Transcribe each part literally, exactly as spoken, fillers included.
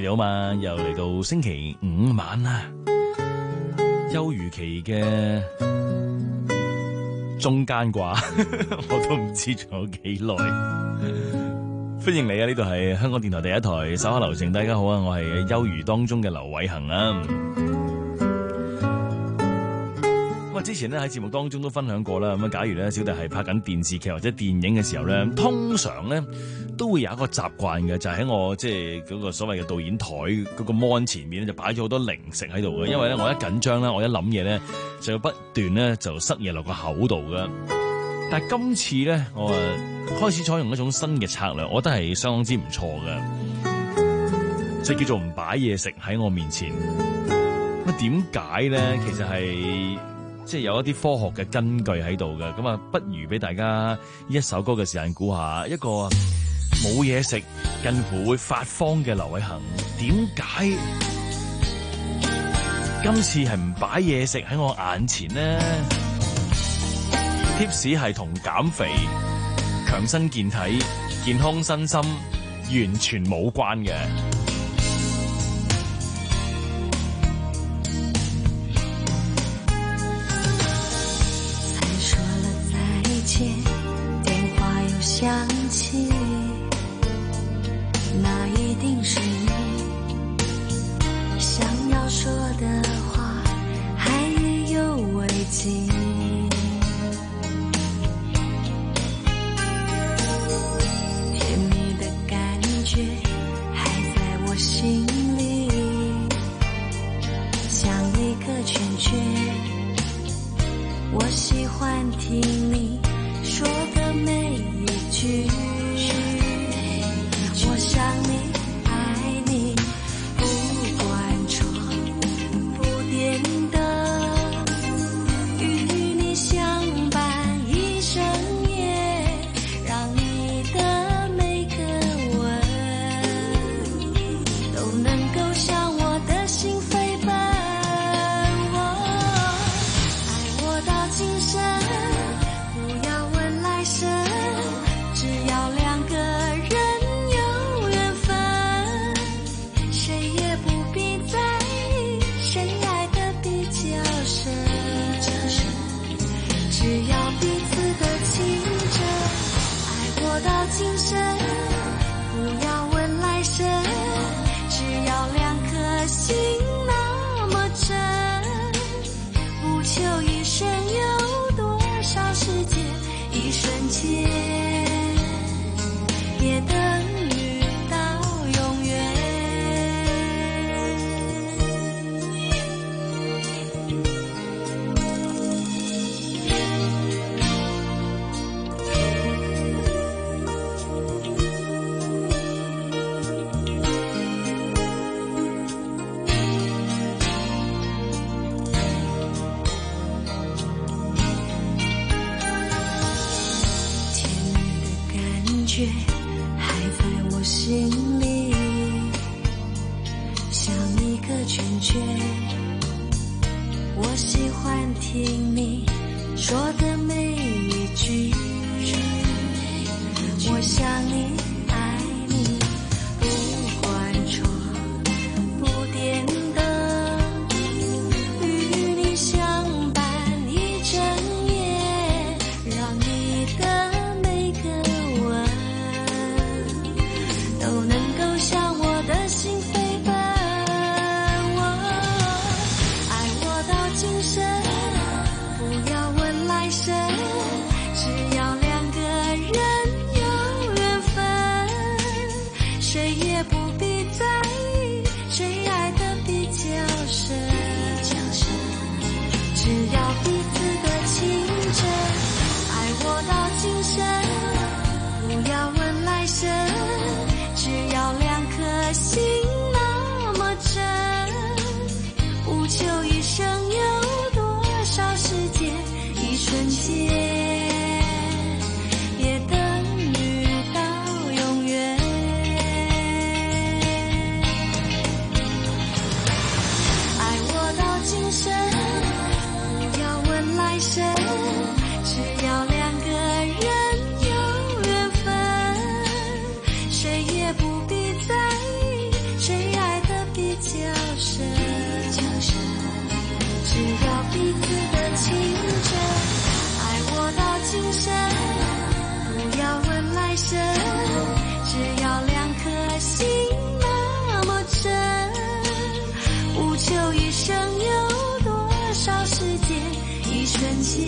好嘛，又嚟到星期五晚啦，休漁期嘅中間啩，我都唔知仲有幾耐。歡迎你啊！呢度係香港電台第一台稍後流程，大家好啊，我係休漁當中嘅劉偉恒啊。之前咧喺節目當中都分享過啦，咁啊，假如咧小弟係拍緊電視劇或者電影嘅時候咧，通常咧都會有一個習慣嘅，就係、是、喺我即係嗰個所謂嘅導演台嗰個 mon 前面咧，就擺咗好多零食喺度嘅。因為咧我一緊張咧，我一諗嘢咧就要不斷咧就塞嘢落個口度嘅。但係今次咧，我啊開始採用一種新嘅策略，我覺得係相當之唔錯嘅，就叫做唔擺嘢食喺我面前。咁點解咧？其實係即係有一啲科學嘅根據喺度嘅，咁啊，不如俾大家一首歌嘅時間估下，一個冇嘢食近乎會發慌嘅劉偉恒，點解今次係唔擺嘢食喺我眼前呢？貼士係同減肥、強身健體、健康身心完全冇關嘅。 電話又響起，那一定是你想要說的話還意猶未盡，甜蜜的感覺還在我心裡，像一個圈圈，我喜歡聽你說的每一句，我想你愛你，不關窗不點燈，與你相伴一整夜，讓你的每個吻都能夠向我的心飛奔，愛我到今生，只要兩個人有緣分，誰也不必在意誰愛得比較深，只要彼此的情真，愛過到今生，不要問來生，只要兩顆心那麼真，不求一生有多少時間，一瞬間也等於到永遠。還在我心裡，像一個圈圈，我喜歡聽你說的每一句，我想你愛你，不關窗不點燈，與你相伴一整夜，讓你的都能夠向我的心飛奔，愛我到今生，不要問來生，只要兩個人有緣分，誰也不必在意誰愛得比較深，只要彼此的情真，愛我到今生，不要問來生，只要兩顆心那麼真，不求一生有多少時間，一瞬間也等於到永遠。愛我到今生，不要問來生，只要兩個人有緣分，誰也不必在意誰愛求一生有多少时间，一瞬间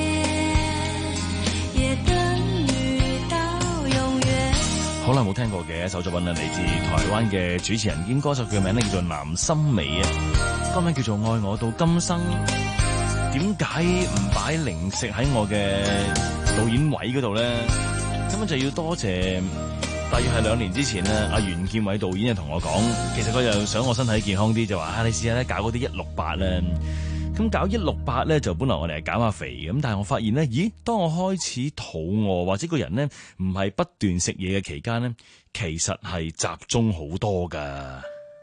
也等於到永遠。 好耐冇聽過嘅一首作品啊，嚟自台灣嘅主持人兼歌手，佢嘅名咧叫做南心美啊，歌名叫做愛我到今生。點解唔擺零食喺我嘅導演位嗰度咧？咁就要多謝，大約係兩年之前咧，阿袁建偉導演就同我講，其實佢又想我身體健康啲，就話啊，你試下咧搞嗰啲一六八咧。咁搞一六八咧，就本來我哋係減下肥咁，但係我發現咧，咦，當我開始肚餓或者個人咧唔係不斷食嘢嘅期間咧，其實係集中好多噶。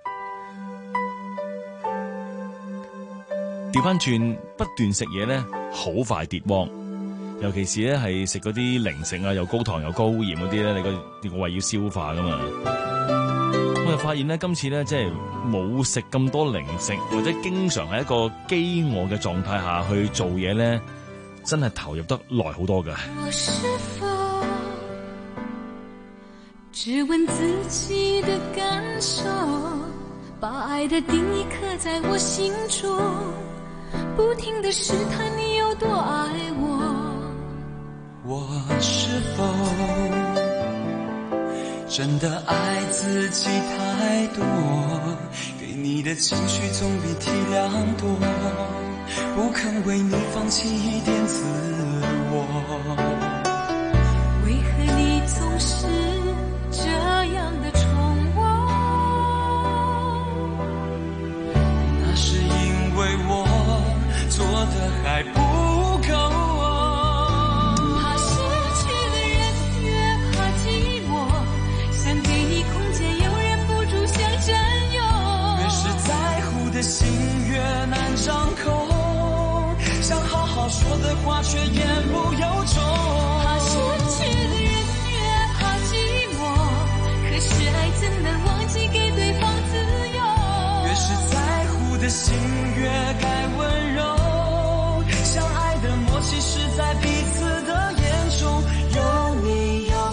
調翻轉不斷食嘢咧，好快跌汪。尤其是咧係食嗰啲零食啊，又高糖又高鹽嗰啲咧，你個你個胃要消化噶嘛。我就發現咧，今次咧即係冇食咁多零食，或者經常喺一個飢餓嘅狀態下去做嘢咧，真係投入得耐好多噶。 我是否只問自己的感受，把愛的定義刻在我心中，不停地試探你有多愛我。 我是否真的愛自己太多，給你的情緒總比體諒多，不肯為你放棄一點自我。 為何你總是這樣的寵我？ 那是因為我做的還不夠。心越難張口，想好好說的話卻言不由衷。 怕失去的人越怕寂寞，可是愛怎能忘記給對方自由？ 越是在乎的心越該溫柔，相愛的默契是在彼此的眼中，有你有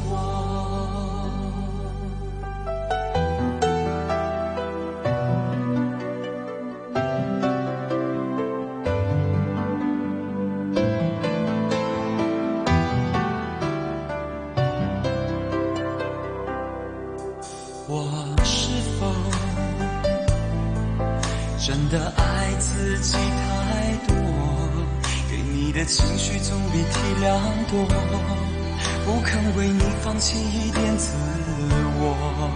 真的愛自己太多，給你的情緒總比體諒多，不肯為你放棄一點自我。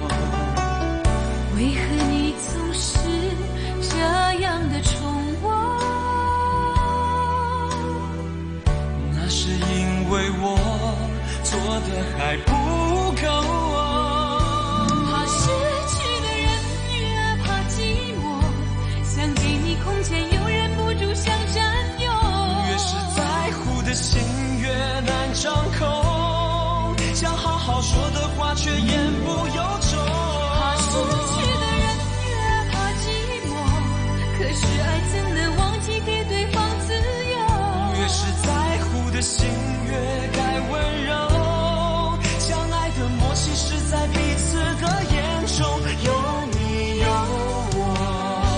為何你總是這樣的寵我？ 那是因為我做的還不夠。 空間又忍不住想佔有， 越是在乎的心越難張口，想好好說的話卻言不由衷。 怕失去的人越怕寂寞，可是愛怎能忘記給對方自由？ 越是在乎的心越該溫柔，相愛的默契是在彼此的眼中，有你有我。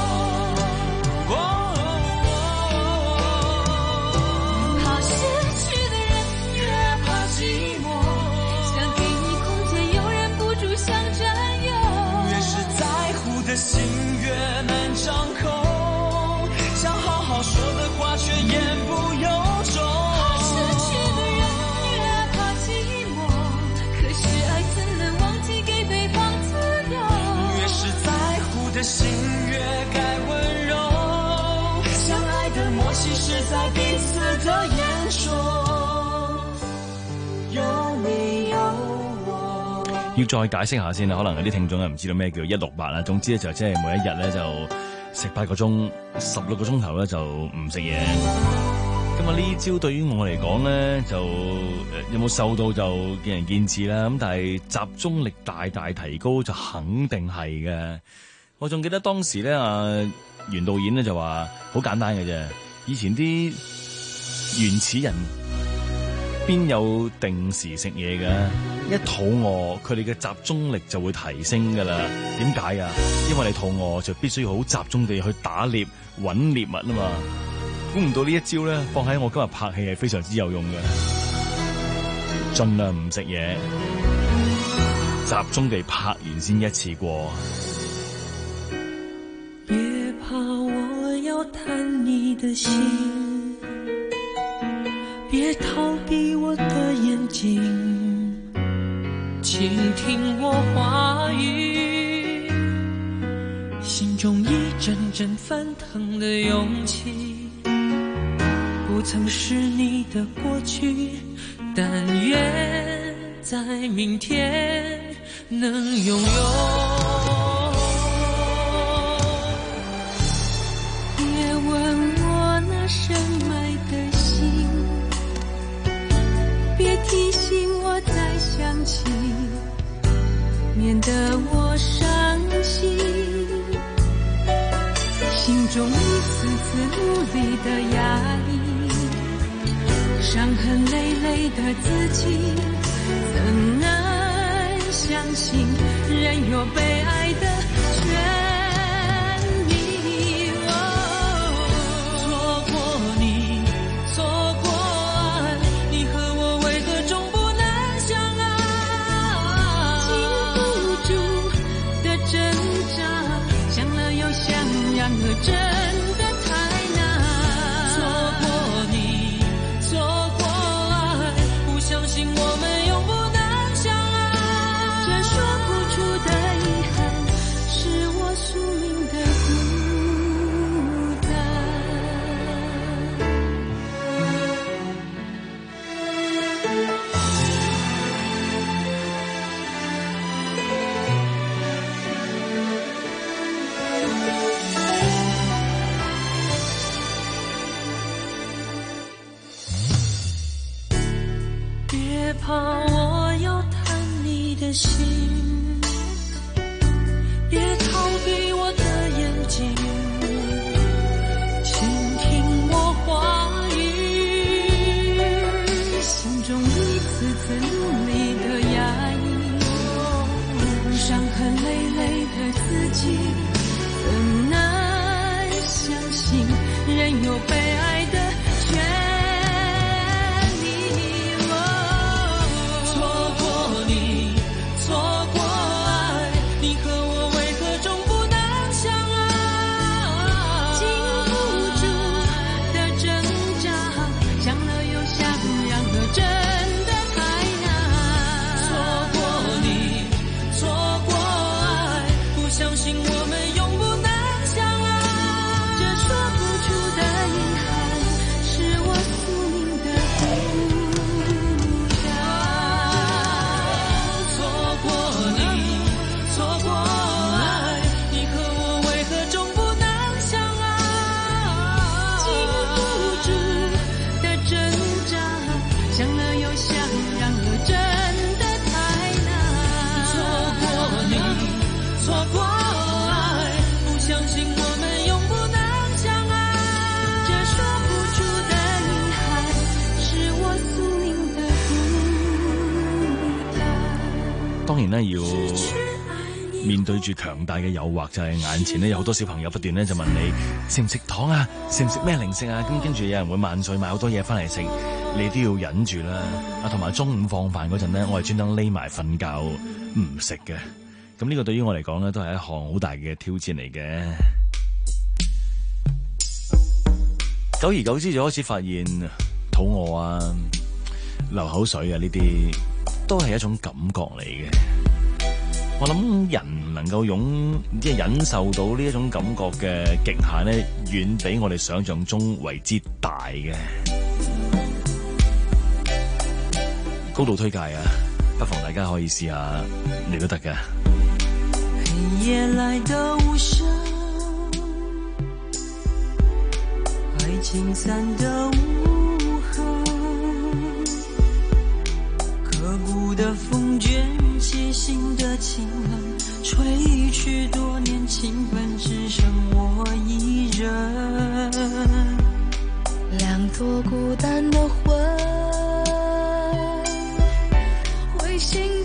心越難張口，想好好說的話卻言不由衷。 怕失去的人越怕寂寞，可是愛怎能忘記給對方自由？ 越是在乎的心越該溫柔，相愛的默契是在彼此的眼中，有你有我。 要再解釋下先啦，可能有啲聽眾係唔知道咩叫一六八啦。總之咧就即係每一日咧就食八個鐘，十六個鐘頭咧就唔食嘢。咁啊呢招對於我嚟講咧就有冇瘦到就見仁見智啦。咁但係集中力大大提高就肯定係嘅。我仲記得當時咧啊袁導演咧就話好簡單嘅啫，以前啲原始人邊有定時食嘢嘅？ 一肚餓，佢哋嘅集中力就會提升噶啦。點解啊？因為你肚餓就必須要好集中地去打獵揾獵物啊嘛。估唔到呢一招咧，放喺我今日拍戲係非常之有用嘅。盡量唔食嘢，集中地拍完先一次過。 別怕，我要探你的心，別逃避我的眼睛，傾聽我話語，心中一陣陣翻騰的勇氣，不曾是你的過去，但願在明天能擁有。別問我那深埋的心，別提醒我再想起，免得我傷心。心中一次次努力的壓抑，傷痕累累的自己，怎能相信人有被愛的權？真的太難，錯過你，錯過愛，不相信我們永不能相愛。這說不出的遺憾，是我宿命的孤單。別怕，我要探你的心，別逃避我的眼睛，傾聽我話語，心中一次次努力的壓抑，傷痕累累的自己，怎能相信人有被愛的權？ 當然咧，要面對住強大嘅誘惑，就係眼前咧有好多小朋友不斷咧就問你食唔食糖啊，食唔食咩零食啊，咁跟住有人會萬歲買好多嘢翻嚟食，你都要忍住啦。啊，同埋中午放飯嗰陣咧，我係專登匿埋瞓覺唔食嘅。咁呢個對於我嚟講咧，都係一項好大嘅挑戰嚟嘅。久而久之就開始發現肚餓啊、流口水啊，呢啲都係一種感覺嚟嘅。我諗人能夠擁即係忍受到呢一種感覺嘅極限咧，遠比我哋想象中為之大嘅。高度推介啊，不妨大家可以試下，你都得㗎。 黑夜來的無聲，愛情散的無痕，刻骨的風捲起心的晴朗，吹去多年情分，只剩我一人。 兩朵孤單的魂，會醒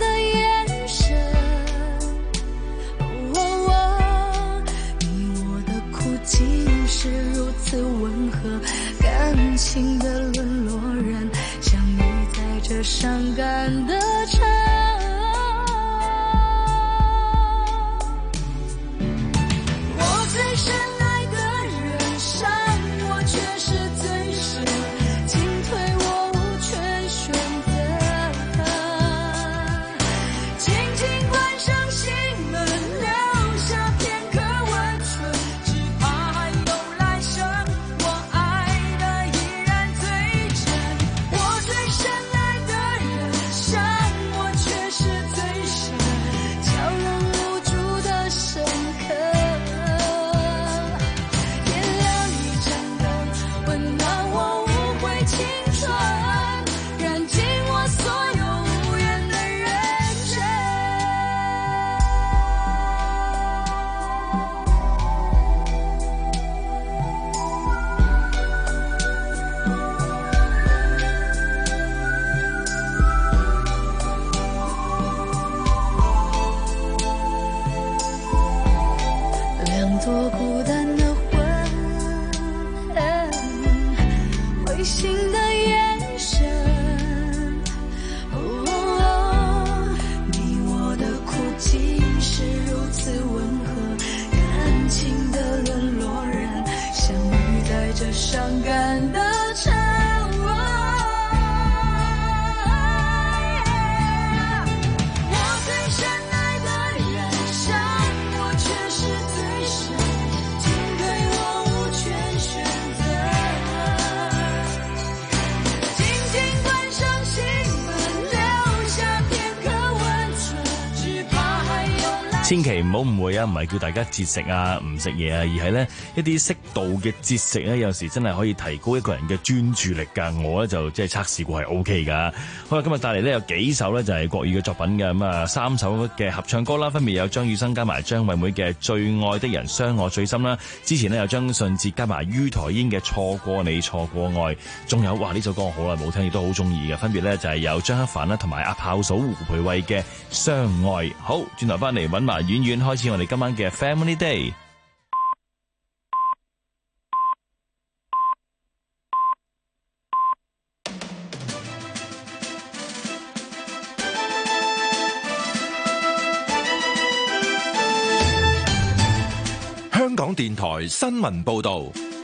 和，感情的沦落人相遇在这伤感的城。我最深爱的人伤我却是最深，进退我无权选择，轻轻关上心门，留下片刻温存，只怕还有来生，我爱的依然最真。我最深爱的人伤我却是最深，悄然无助的深刻，点亮一盏灯，温暖我无悔青春，燃尽我所有无言的认真。两朵孤单的魂，会心的眼神，哦，你我的哭泣是如此温和，感情的沦落人相遇在这伤感的城。我最深爱的人伤我却是最深，进退我无权选择，轻轻关上心门，留下片刻温存，只怕还有来。 千祈唔好誤會啊，唔係叫大家節食啊、唔食嘢啊，而係咧一啲適度嘅節食咧，有時真係可以提高一個人嘅專注力㗎。我咧就即係測試過係 O K 㗎。好啦，今日帶嚟咧有幾首咧就係國語嘅作品嘅，咁啊三首嘅合唱歌啦，分別有張雨生加埋張惠妹嘅《最愛的人傷我最深》啦，之前呢，有張信哲加埋于台煙嘅《錯過你錯過愛》，仲有哇呢首歌我好耐冇聽，亦都好中意嘅，分別咧就係有張克帆啦同埋阿炮嫂胡培慧嘅《相愛》。好，轉頭翻嚟揾埋婉婉，開始我哋今晚嘅 Family Day。 香港電台新聞報導，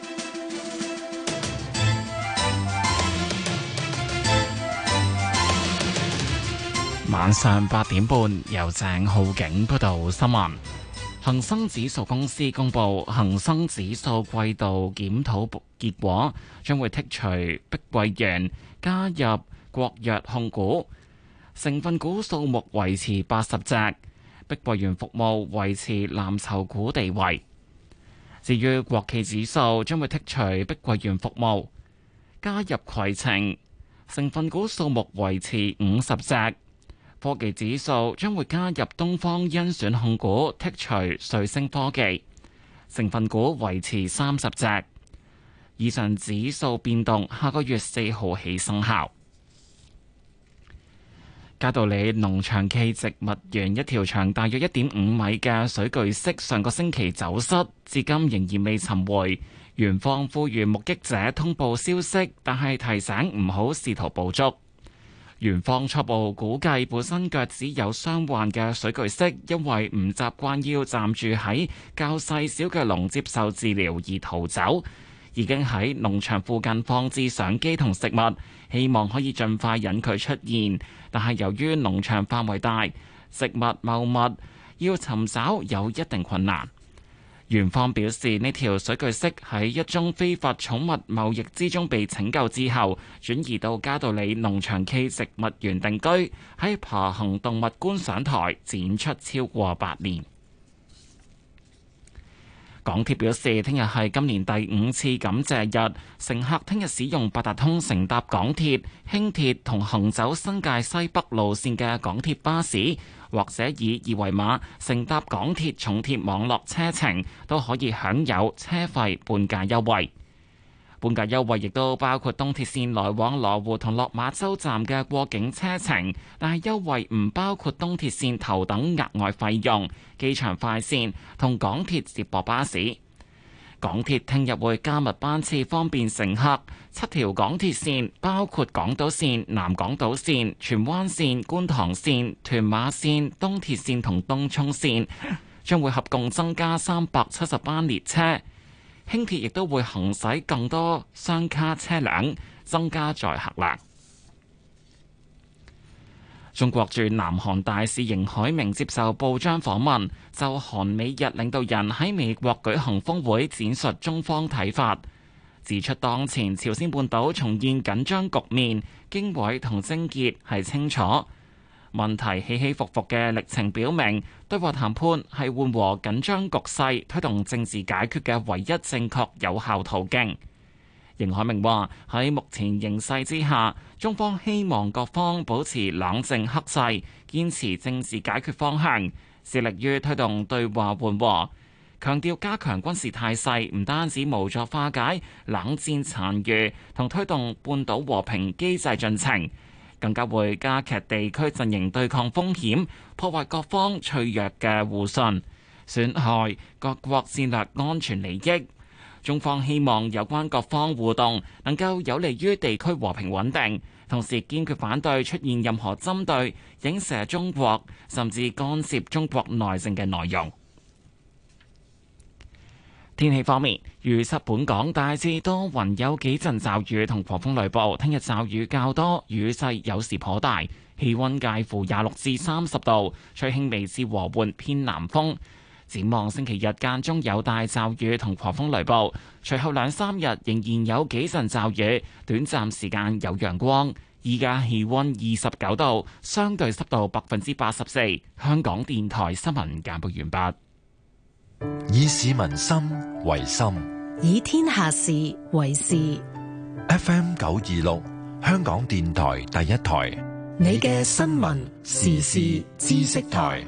晚上八點半由鄭浩景報道新聞。恒生指數公司公布恒生指數季度檢討結果，將會剔除碧桂園，加入國藥控股，成分股數目維持八十隻，碧桂園服務維持藍籌股地位。至於國企指數，將會剔除碧桂園服務，加入攜程，成分股數目維持五十隻。科技指數將會加入東方甄選控股，剔除瑞聲科技，成分股維持三十隻。以上指數變動下個月四號起生效。嘉道理農場暨植物園一條長大約一點五米嘅水巨蜥上個星期走失，至今仍然未尋回。園方呼籲目擊者通報消息，但係提醒唔好試圖捕捉。園方初步估計，本身腳趾有傷患嘅水巨蜥，因為唔習慣要暫住喺較細小嘅籠接受治療而逃走，已經喺農場附近放置相機同食物，希望可以盡快引佢出現。但係由於農場範圍大，植物茂密，要尋找有一定困難。園方表示，呢條水巨蜥喺一宗非法寵物貿易之中被拯救之後，轉移到嘉道理農場暨植物園定居，喺爬行動物觀賞台展出超過八年。港鐵表示，聽日係今年第五次感謝日，乘客聽日使用八達通乘搭港鐵、輕鐵同行走新界西北路線嘅港鐵巴士，或者以二維碼乘搭港鐵重鐵網絡車程，都可以享有車費半價優惠。半價優惠亦都包括東鐵線來往羅湖同落馬洲站嘅過境車程，但係優惠唔包括東鐵線頭等額外費用、機場快線同港鐵接駁巴士。 港鐵聽日會加密班次，方便乘客。七條港鐵線，包括港島線、南港島線、荃灣線、觀塘線、屯馬線、東鐵線同東涌線，將會合共增加三百七十班列車。輕鐵亦都會行駛更多雙卡車輛，增加載客量。中國駐南韓大使邢海明接受報章訪問，就韓美日領導人喺美國舉行峰會展述中方睇法，指出當前朝鮮半島重現緊張局面，經緯同症結係清楚。問題起起伏伏嘅歷程表明，對話談判係緩和緊張局勢、推動政治解決嘅唯一正確有效途徑。邢海明話：喺目前形勢之下，中方希望各方保持冷靜克制，堅持政治解決方向，致力於推動對話緩和。強調加強軍事態勢唔單止無助化解冷戰殘餘同推動半島和平機制進程，更加會加劇地區陣營對抗風險，破壞各方脆弱嘅互信，損害各國戰略安全利益。中方希望有關各方互動能夠有利於地區和平穩定，同時堅決反對出現任何針對、影射中國甚至干涉中國內政嘅內容。天氣方面，預測本港大致多雲，有幾陣驟雨同狂風雷暴。聽日驟雨較多，雨勢有時頗大，氣溫介乎廿六至三十度，吹輕微至和緩偏南風。展望星期日間中有大驟雨同狂風雷暴，隨後兩三日仍然有幾陣驟雨，短暫時間有陽光。依家氣溫二十九度，相對濕度百分之八十四。香港電台新聞簡報完畢。 以市民心為心， 以天下事為事。 F M 九二六，香港電台第一台， 你嘅新聞時事知識台。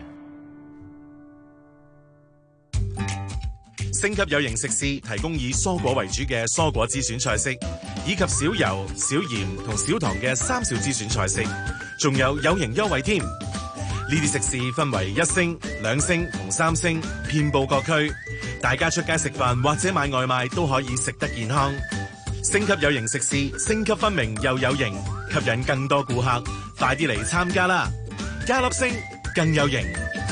星級有型食肆提供以蔬果為主嘅蔬果之選菜式，以及少油、少鹽同少糖嘅三少之選菜式，仲有有型優惠添。呢啲食肆分為一星、兩星同三星，遍佈各區。大家出街食飯或者買外賣都可以食得健康。星級有型食肆，星級分明又有型，吸引更多顧客。快啲嚟參加啦！加粒星更有型。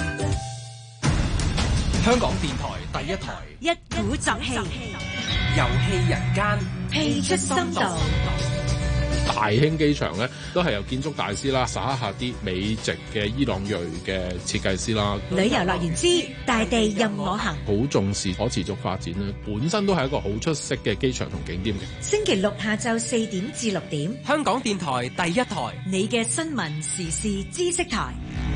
香港電台第一台， 一鼓作氣， 遊戲人間， 戲出深度。 大興機場咧，都係由建築大師啦，撒哈夏啲美籍嘅伊朗裔嘅設計師啦。 旅遊樂園之大地任我行， 好重視可持續發展咧，本身都係一個好出色嘅機場同景點嘅。 星期六下晝四點至六點， 香港電台第一台， 你嘅新聞時事知識台。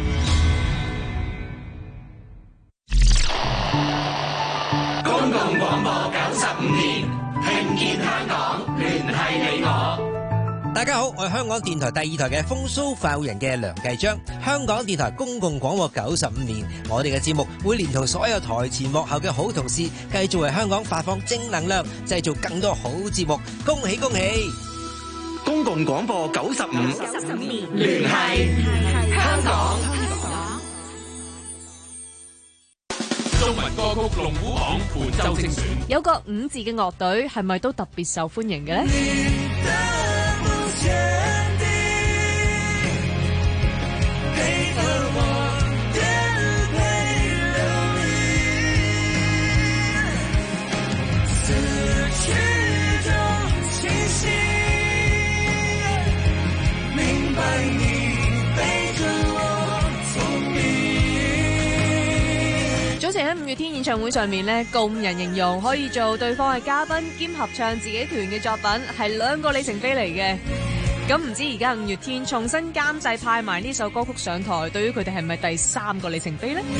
公共廣播九十五年，聽見香港，聯繫你我。 大家好，我係香港電台第二台嘅風騷快活人嘅梁繼章。香港電台公共廣播九十五年，我哋嘅節目會連同所有台前幕後嘅好同事，繼續為香港發放正能量，製造更多好節目。恭喜恭喜！ 公共廣播九十五年，聯繫香港。 中文歌曲龍虎榜本周精選， 有個五字嘅樂隊係咪都特別受歡迎嘅呢？早前喺五月天演唱會上面呢，共人形容可以做對方嘅嘉賓兼合唱自己團嘅作品，係兩個里程碑嚟嘅。咁唔知而家五月天重新監製派埋呢首歌曲上台，對於佢哋係咪第三個里程碑呢？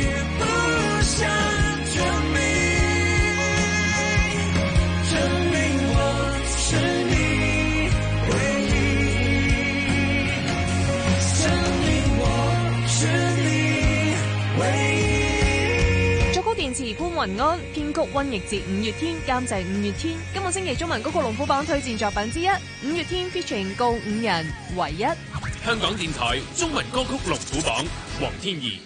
詞潘雲安，編曲溫奕哲，五月天監製五月天。今個星期中文歌曲龍虎榜推薦作品之一，五月天 featuring 告五人，唯一。 香港電台中文歌曲龍虎榜，黃天怡。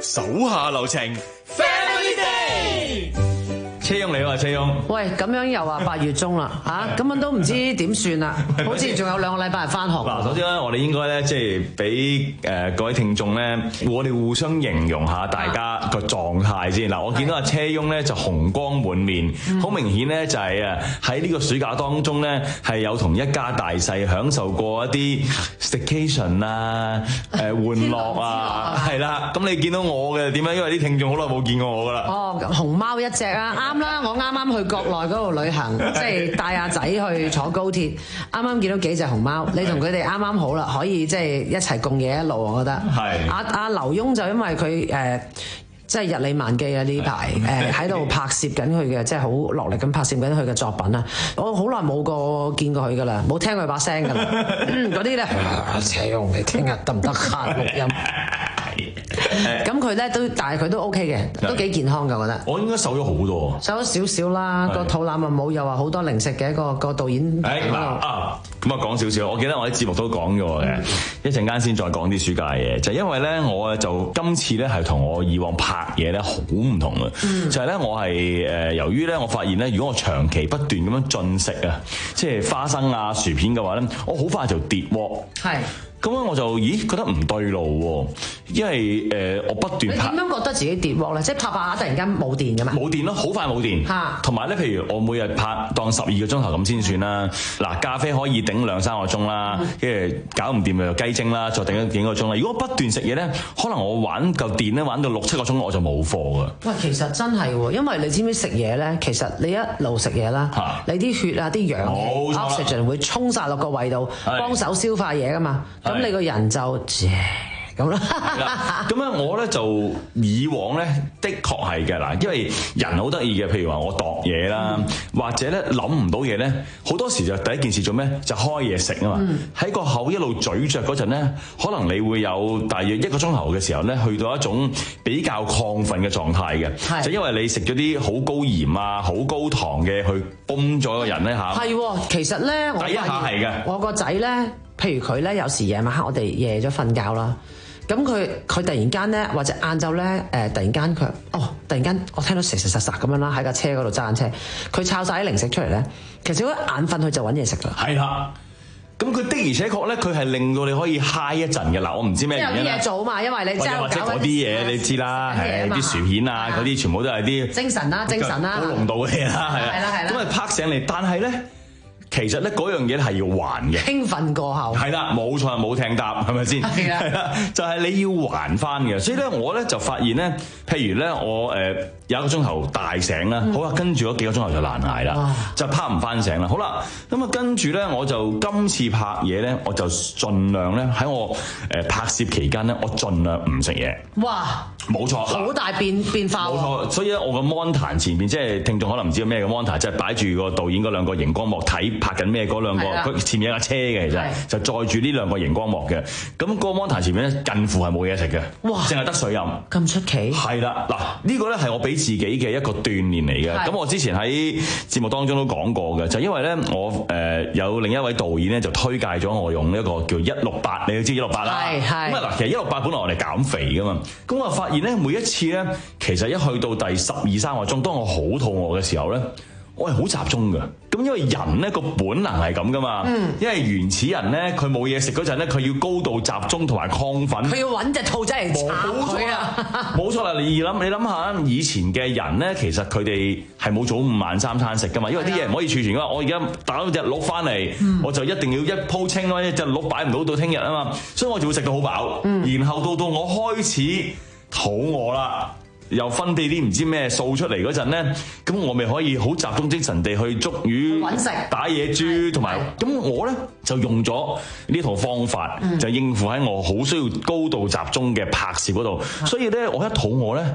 手下留情 ，Family Day。 車翁你好啊，車翁。 喂，咁樣又話八月中啦，嚇咁樣都唔知點算啦，好似仲有兩個禮拜係翻學。 嗱，首先咧，我哋應該咧，即係俾誒各位聽眾咧，我哋互相形容下大家個狀態先。嗱，我見到阿車翁咧就紅光滿面，好明顯咧就係啊喺呢個暑假當中咧係有同一家大細享受過一啲 staycation 啊、誒玩樂啊，係啦。咁你見到我嘅點樣？因為啲聽眾好耐冇見過我噶啦。 哦，熊貓一隻啊，啱啦！我啱啱去國內嗰度旅行，即係帶阿仔去坐高鐵，啱啱見到幾隻熊貓，你同佢哋啱啱好啦，可以即係一齊共嘢一路，我覺得。係。阿阿劉墉就因為佢誒。即係日理萬機啊！呢排誒喺度拍攝緊佢嘅，即係好落力咁拍攝緊佢嘅作品啊！我好耐冇過見過佢噶啦，冇聽佢把聲噶啦。嗰啲咧，車翁你聽日得唔得閒錄音？咁佢咧都，但係佢都 OK 嘅，都幾健康㗎，我覺得。我應該瘦咗好多。瘦咗少少啦，個肚腩啊冇，又話好多零食嘅個個導演。誒嗱啊，咁啊講少少，我記得我啲節目都講過嘅，一陣間先再講啲暑假嘢，就因為咧我就今次咧係同我以往拍嘢咧好唔同嘅，嗯、就係咧我係誒由於咧我發現咧，如果我長期不斷咁樣進食啊，即係花生啊薯片嘅話咧，我好快就跌鍋。係。咁樣我就咦覺得唔對路喎，因為誒、呃、我不斷拍。你點樣覺得自己跌鍋咧？即係拍拍下突然間冇電㗎嘛？冇電咯，好快冇電。嚇！同埋咧，譬如我每日拍當十二個鐘頭咁先算啦。嗱，咖啡可以頂兩三個鐘啦，跟住搞唔掂就雞精啦，再頂幾個鐘啦。如果我不斷食嘢咧，可能我玩嚿電咧玩到六七個鐘我就冇貨㗎。喂，其實真係喎，因為你知唔知食嘢咧？其實你一路食嘢啦，啊、你啲血啊、啲氧氣 oxygen 會衝晒落個胃度，幫手消化嘢㗎嘛。咁你個人就咁啦。咁樣我咧就以往咧的確係嘅嗱，因為人好得意嘅，譬如話我度嘢啦，嗯、或者咧諗唔到嘢咧，好多時就第一件事做咩？就開嘢食啊嘛。喺、嗯、個口一路咀嚼嗰陣咧，可能你會有大約一個鐘頭嘅時候咧，去到一種比較亢奮嘅狀態嘅，就因為你食咗啲好高鹽啊、好高糖嘅去崩咗個人咧嚇。係喎，其實咧，第一下係嘅，我個仔咧。譬如佢咧，有時夜晚黑我哋夜咗瞓覺啦，咁佢佢突然間咧，或者晏晝咧，誒、呃、突然間佢，哦，突然間我聽到實實實實咁樣啦，喺架車嗰度揸緊車，佢摷晒啲零食出嚟咧，其實佢一眼瞓佢就揾嘢食啦。係啦，咁佢的而且確咧，佢係令到你可以 high 一陣嘅嗱，我唔知咩原因。有啲嘢做啊嘛，因為你即係或者嗰啲嘢你知啦，係啲薯片啊嗰啲全部都係啲精神啦、啊，精神啦、啊，好濃度嘅嘢啦，係啦，係啦，係啦，咁啊拍醒你，但係咧。其實咧嗰樣嘢係要還嘅，興奮過後係啦，冇錯冇聽答係咪先？係啦，係啦，就係、是、你要還翻嘅。所以咧，我咧就發現咧，譬如咧，我誒、呃、有一個鐘頭大醒啦，嗯、好啦，跟住嗰幾個鐘頭就難捱啦，就拍唔翻醒啦。好啦，咁啊跟住咧，我就今次拍嘢咧，我就盡量咧喺我誒拍攝期間咧，我盡量唔食嘢。哇！冇錯，好大變變化。冇錯，所以咧，我個 mon 壇前面，即係聽眾可能唔知道咩嘅 mon 壇，即係擺住個導演嗰兩個熒光幕睇拍緊咩嗰兩個，佢前面有架車嘅，其實就載住呢兩個熒光幕嘅。咁個 mon 壇前面咧，近乎係冇嘢食嘅，哇！淨係得水飲。咁出奇？係啦，嗱，呢個咧係我俾自己嘅一個鍛鍊嚟嘅。咁我之前喺節目當中都講過嘅，就因為咧我誒、呃、有另一位導演咧就推介咗我用一個叫一六八，你都知一六八啦。係係。咁啊嗱，其實一六八本來我哋減肥噶嘛，咁我發現咧每一次咧，其實一去到第十二三個鐘，當我好肚餓嘅時候咧，我係好集中㗎。咁因為人咧個本能係咁噶嘛，嗯、因為原始人咧佢冇嘢食嗰陣咧，佢要高度集中同埋亢奮，佢要揾隻兔仔嚟插佢啊！冇錯啦，你諗你諗下，以前嘅人咧，其實佢哋係冇早午晚三餐食噶嘛，因為啲嘢唔可以儲存噶嘛。我而家打咗隻鹿翻嚟，嗯、我就一定要一鋪清咯，一隻鹿擺唔到到聽日啊嘛，所以我就會食到好飽，嗯、然後到到我開始肚餓啦。又分泌啲唔知咩掃出嚟嗰陣咧，咁我咪可以好集中精神地去捉魚、揾食、打野豬，同埋咁我咧就用咗呢套方法，嗯、就應付喺我好需要高度集中嘅拍攝嗰度。嗯、所以咧，我一肚餓咧，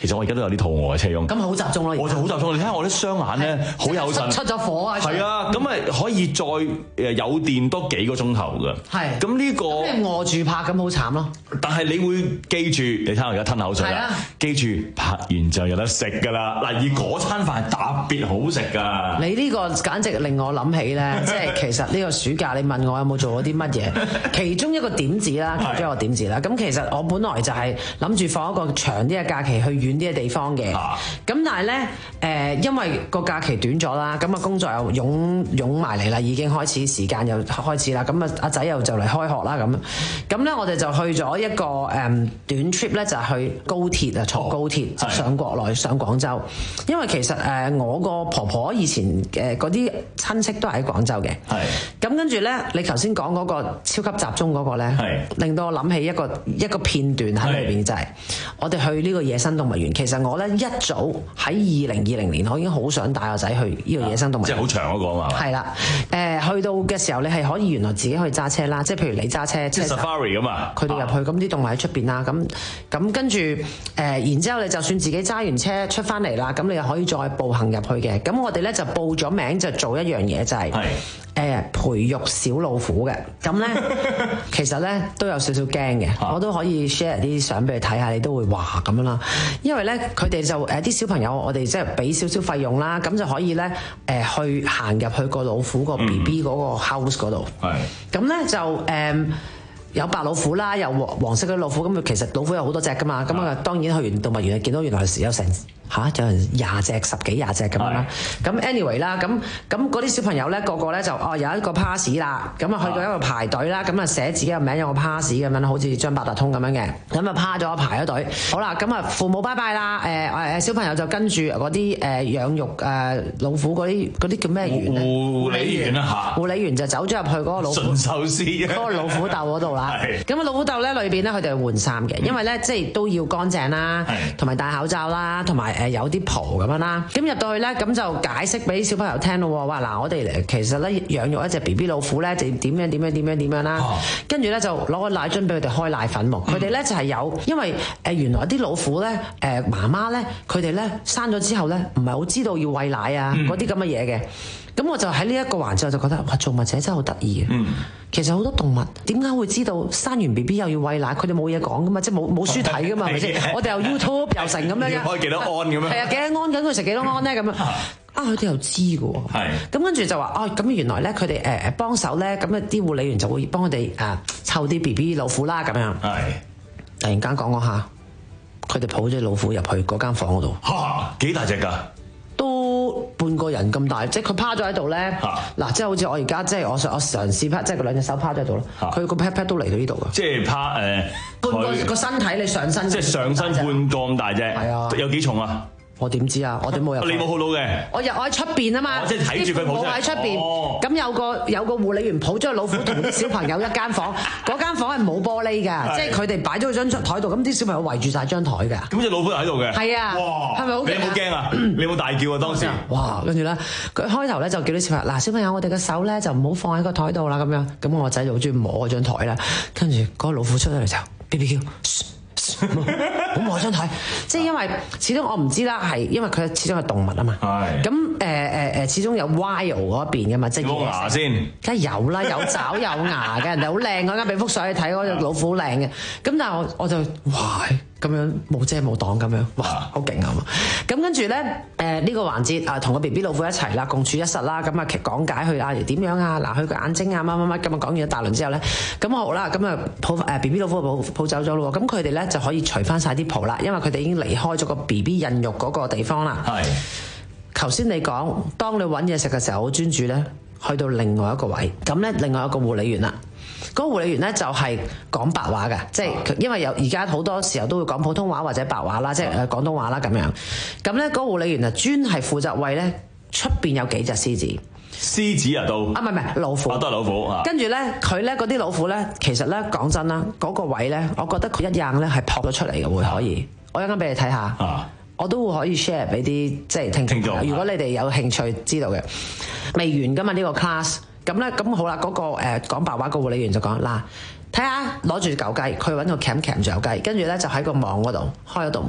其實我而家都有啲肚餓嘅車翁。 咁好集中咯， 我就好集中。你睇下我啲雙眼咧，好有神， 出咗火啊！ 係啊，咁咪可以再誒有電多幾個鐘頭㗎。係。咁呢個咁你餓住拍咁好慘咯。 但係你會記住，你睇下我而家吞口水啦。記住拍完就有得食㗎啦。嗱，而嗰餐飯特別好食㗎。 你呢個簡直令我諗起咧，即係其實呢個暑假你問我有冇做過啲乜嘢？其中一個點子啦，其中一個點子啦。咁其實我本來就係諗住放一個長啲嘅假期去遠啲嘅地方嘅。咁、啊、但係咧誒，因為個假期短咗啦，咁啊工作又湧湧埋嚟啦，已經開始時間又開始啦。咁啊阿仔又就嚟開學啦咁。咁咧我哋就去咗一個誒短 trip 咧，就係去高鐵啊，坐高鐵、哦、上國內上廣州。因為其實誒我個婆婆以前誒嗰啲親戚都係喺廣州嘅。係。咁跟住咧，你頭先講嗰個超級集中嗰個咧，令到我諗起一個一個片段喺裏邊，就係我哋去呢個野生動物園。其實我咧一早喺二零二零年，我已經好想帶個仔去呢個野生動物園。即係好長嗰個啊嘛。係啦，誒去到嘅時候，你係可以原來自己去揸車啦，即係譬如你揸車，即係 Safari 咁啊。佢哋入去，咁啲動物喺出邊啦，咁咁跟住誒，然之後你就算自己揸完車出翻嚟啦，咁你又可以再步行入去嘅。咁我哋咧就報咗名，就做一樣嘢，就係誒培育小老虎嘅。咁咧其實咧都有少少驚嘅，我都可以 share 啲相俾你睇下，你都會話咁樣啦。因為咧佢哋就誒啲小朋友，我哋即係俾少少費用啦，咁就可以咧誒去行入去個老虎個 B B 嗰個 house 嗰度。係咁咧就誒。嗯有白老虎啦，有黃黃色嘅老虎，咁其實老虎有好多隻噶嘛，咁啊當然去完動物園見到原來有成嚇有人廿隻十幾廿隻咁樣啦。咁 anyway 啦，咁咁嗰啲小朋友咧個個咧就哦有一個 pass 啦，咁啊去到一個排隊啦，咁啊寫自己嘅名有個 pass 咁樣，好似張八達通咁樣嘅，咁啊趴咗排咗隊。好啦，咁啊父母拜拜啦，誒誒小朋友就跟住嗰啲誒養育誒老虎嗰啲嗰啲叫咩園咧？護理員啊嚇，護理員就走咗入去嗰個老虎馴獸師嗰個老虎竇嗰度啦。咁啊老虎竇咧裏邊咧佢哋係換衫嘅，因為咧即係都要乾淨啦，同埋戴口罩啦，同埋誒有啲袍咁樣啦。咁入到去咧，咁就解釋俾小朋友聽咯。話嗱，我哋嚟其實咧養育一隻 B B 老虎咧，就點樣點樣點樣點樣啦。跟住咧就攞個奶樽俾佢哋開奶粉喎。佢哋咧就係有，因為誒原來啲老虎咧誒媽媽咧佢哋咧生咗之後咧唔係好知道要餵奶啊嗰啲咁嘅嘢嘅。咁我就喺呢一個環節我就覺得哇，做物者真係好得意嘅。嗯，其實好多動物點解會知道生完 B B 又要餵奶？佢哋冇嘢講噶嘛，即係冇冇書睇噶嘛，係咪先？我哋又 YouTube 又成咁樣嘅。開幾多安咁樣？係啊，幾多安？咁佢食幾多安咧？咁樣啊，佢哋又知嘅喎。係。咁跟住就話哦，咁原來咧佢哋誒誒幫手咧，咁啊啲護理員就會幫佢哋誒湊啲 B B 老虎啦咁樣。係。突然間講講下，佢哋抱咗老虎入去嗰間房嗰度。嚇！幾大隻㗎？都半個人咁大，即係佢趴咗喺度咧。嗱，即係好似我而家即係我我嘗試趴，即係佢兩隻手趴咗喺度咯。佢個 pat pat 都嚟到呢度㗎。即係趴誒，半個個身體你上身。即係上身半個咁大隻。係啊。有幾重啊？我點知啊？我哋冇入。你冇好到嘅。我入我喺出邊啊嘛。即係睇住佢抱。我喺出邊。咁有個有個護理員抱咗個老虎同啲小朋友一間房，嗰間房係冇玻璃㗎，即係佢哋擺咗張台度，咁啲小朋友圍住晒張台㗎。咁隻老虎喺度嘅。係啊。哇！係咪好勁啊？你有冇驚啊？你有冇大叫啊？當時。哇！跟住咧，佢開頭咧就叫啲小朋友嗱，小朋友我哋嘅手咧就唔好放喺個台度啦咁樣。咁我仔就好中意摸嗰張台啦，跟住嗰個老虎出咗嚟就 B B Q。好摸張台，即係因為始終我唔知啦，係因為佢始終係動物啊嘛。係。咁誒誒誒，始終有 wild 嗰邊嘅嘛，即係。有牙先。梗係有啦，有爪有牙嘅，人哋好靚嗰間俾幅相你睇，嗰隻老虎靚嘅。咁但係我我就哇咁樣冇遮冇擋咁樣，哇好勁啊嘛！咁跟住咧誒呢個環節啊，同個 B B 老虎一齊啦，共處一室啦，咁啊講解佢啊點樣啊，嗱佢個眼睛啊乜乜乜，咁啊講完一大輪之後咧，咁好啦，咁啊抱誒 B B 老虎抱抱走咗咯喎，咁佢哋咧就可以除翻晒啲袍啦，因為佢哋已經離開咗個 B B 孕育嗰個地方啦。係。頭先你講，當你揾嘢食嘅時候好專注咧，去到另外一個位，咁咧另外一個護理員啦。嗰個護理員咧就係講白話嘅，即係因為有而家好多時候都會講普通話或者白話啦，即係誒廣東話啦咁樣。咁咧嗰個護理員啊專係負責餵咧出邊有幾隻獅子。獅子啊都啊唔係唔係老虎，都係老虎啊。跟住咧佢咧嗰啲老虎咧，其實咧講真啦，嗰、嗰個位咧，我覺得佢一硬咧係撲咗出嚟嘅會可以。我一陣間俾你睇下。啊我都會可以 share 俾啲即係聽眾，如果你哋有興趣知道嘅，未完噶嘛呢個 class，咁咧咁好啦，嗰、嗰個誒講白話個護理員就講嗱，睇下攞住嚿雞，佢揾個鉗鉗住嚿雞，跟住咧就喺個網嗰度開咗道門，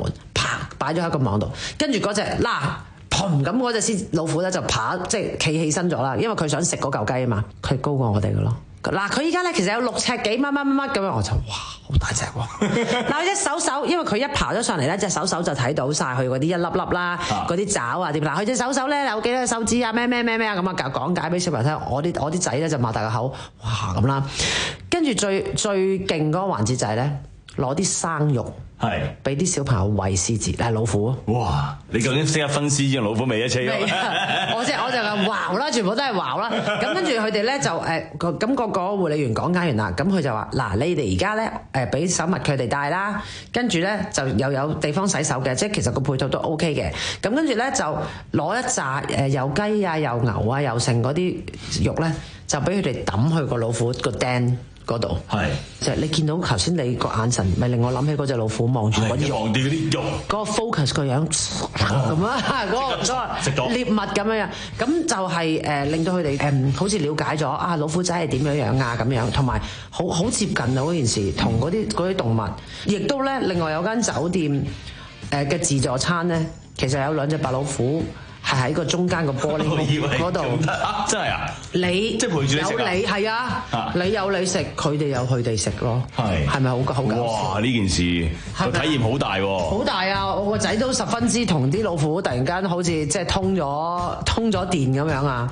啪擺咗喺個網度，跟住嗰隻嗱。砰咁嗰隻獅老虎咧就爬即係企起身咗啦，因為佢想食嗰嚿雞啊嘛，佢高過我哋嘅咯。嗱佢依家咧其實有六尺幾乜乜乜乜咁樣，我就哇好大隻喎！嗱隻手手，因為佢一爬咗上嚟咧，隻手手就睇到晒佢嗰啲一粒粒啦，嗰啲爪啊點嗱，佢隻手手咧有幾多手指啊咩咩咩咩咁啊，講解俾小朋友聽。我啲我啲仔咧就擘大個口，哇咁啦。跟住最最勁嗰個環節就係咧攞啲生肉。係，俾啲小朋友餵獅子，係老虎。哇！ 你究竟識得分獅子同老虎未一車？ 我即係我就話wow啦，全部都係wow啦。咁跟住佢哋咧就誒個咁個個護理員講解完啦，咁佢就話嗱，你哋而家咧誒俾手襪佢哋戴啦，跟住咧就又有地方洗手嘅，即係其實個配套都 OK 嘅。咁跟住咧就攞一紮誒又雞啊又牛啊又剩嗰啲肉咧，就俾佢哋抌去個老虎個釘嗰度，係就係你見到頭先你個眼神，咪令我諗起嗰隻老虎望住嗰啲肉，望住嗰啲肉，嗰個 focus 個樣咁啊，嗰個嗰個獵物咁樣樣，咁就係誒令到佢哋誒好似了解咗啊老虎仔係點樣樣啊咁樣，同埋好好接近啊嗰件事，同嗰啲嗰啲動物，亦都咧另外有間酒店誒嘅自助餐咧，其實有兩隻白老虎。係喺個中間個玻璃嗰度， 真係啊！ 你即係陪住你食有你係啊，你有你食，佢哋有佢哋食咯。係係咪好好搞笑？ 哇！呢件事個體驗好大喎， 好大啊！我個仔都十分之同啲老虎突然間好似即係通咗通咗電咁樣啊！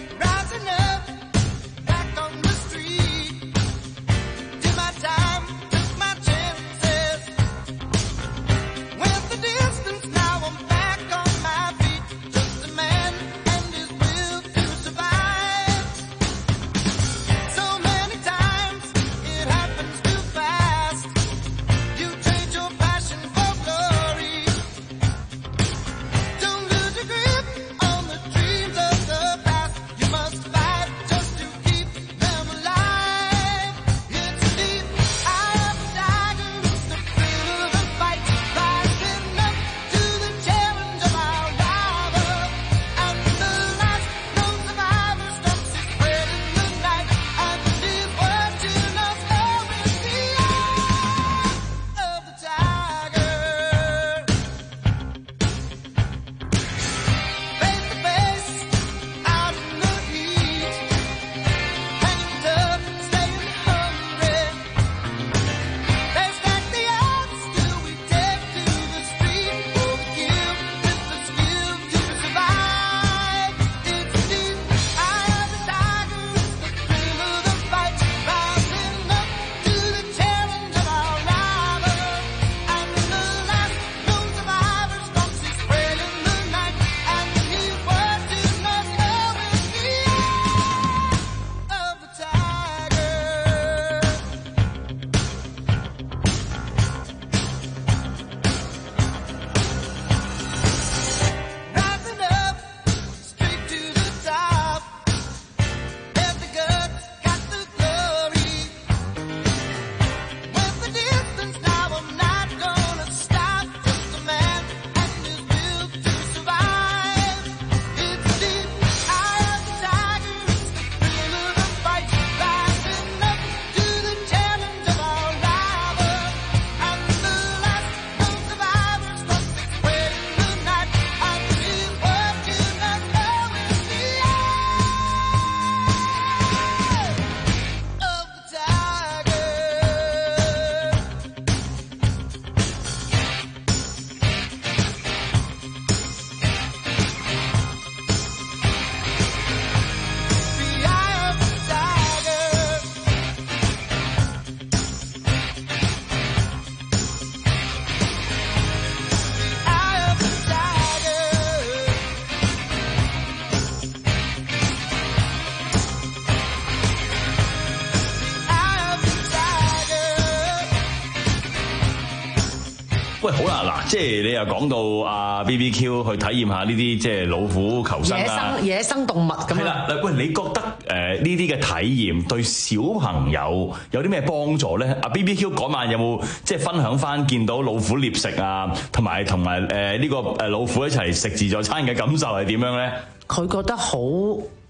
喂，好啦，嗱，即係你又講到啊 B B Q 去體驗下呢啲即係老虎求生啦， 野生野生動物咁樣。 係啦，喂，你覺得誒呢啲嘅體驗對小朋友有啲咩幫助咧？啊 B B Q 嗰晚有冇即係分享翻見到老虎獵食啊，同埋同埋誒呢個誒老虎一齊食自助餐嘅感受係點樣咧？ 佢覺得好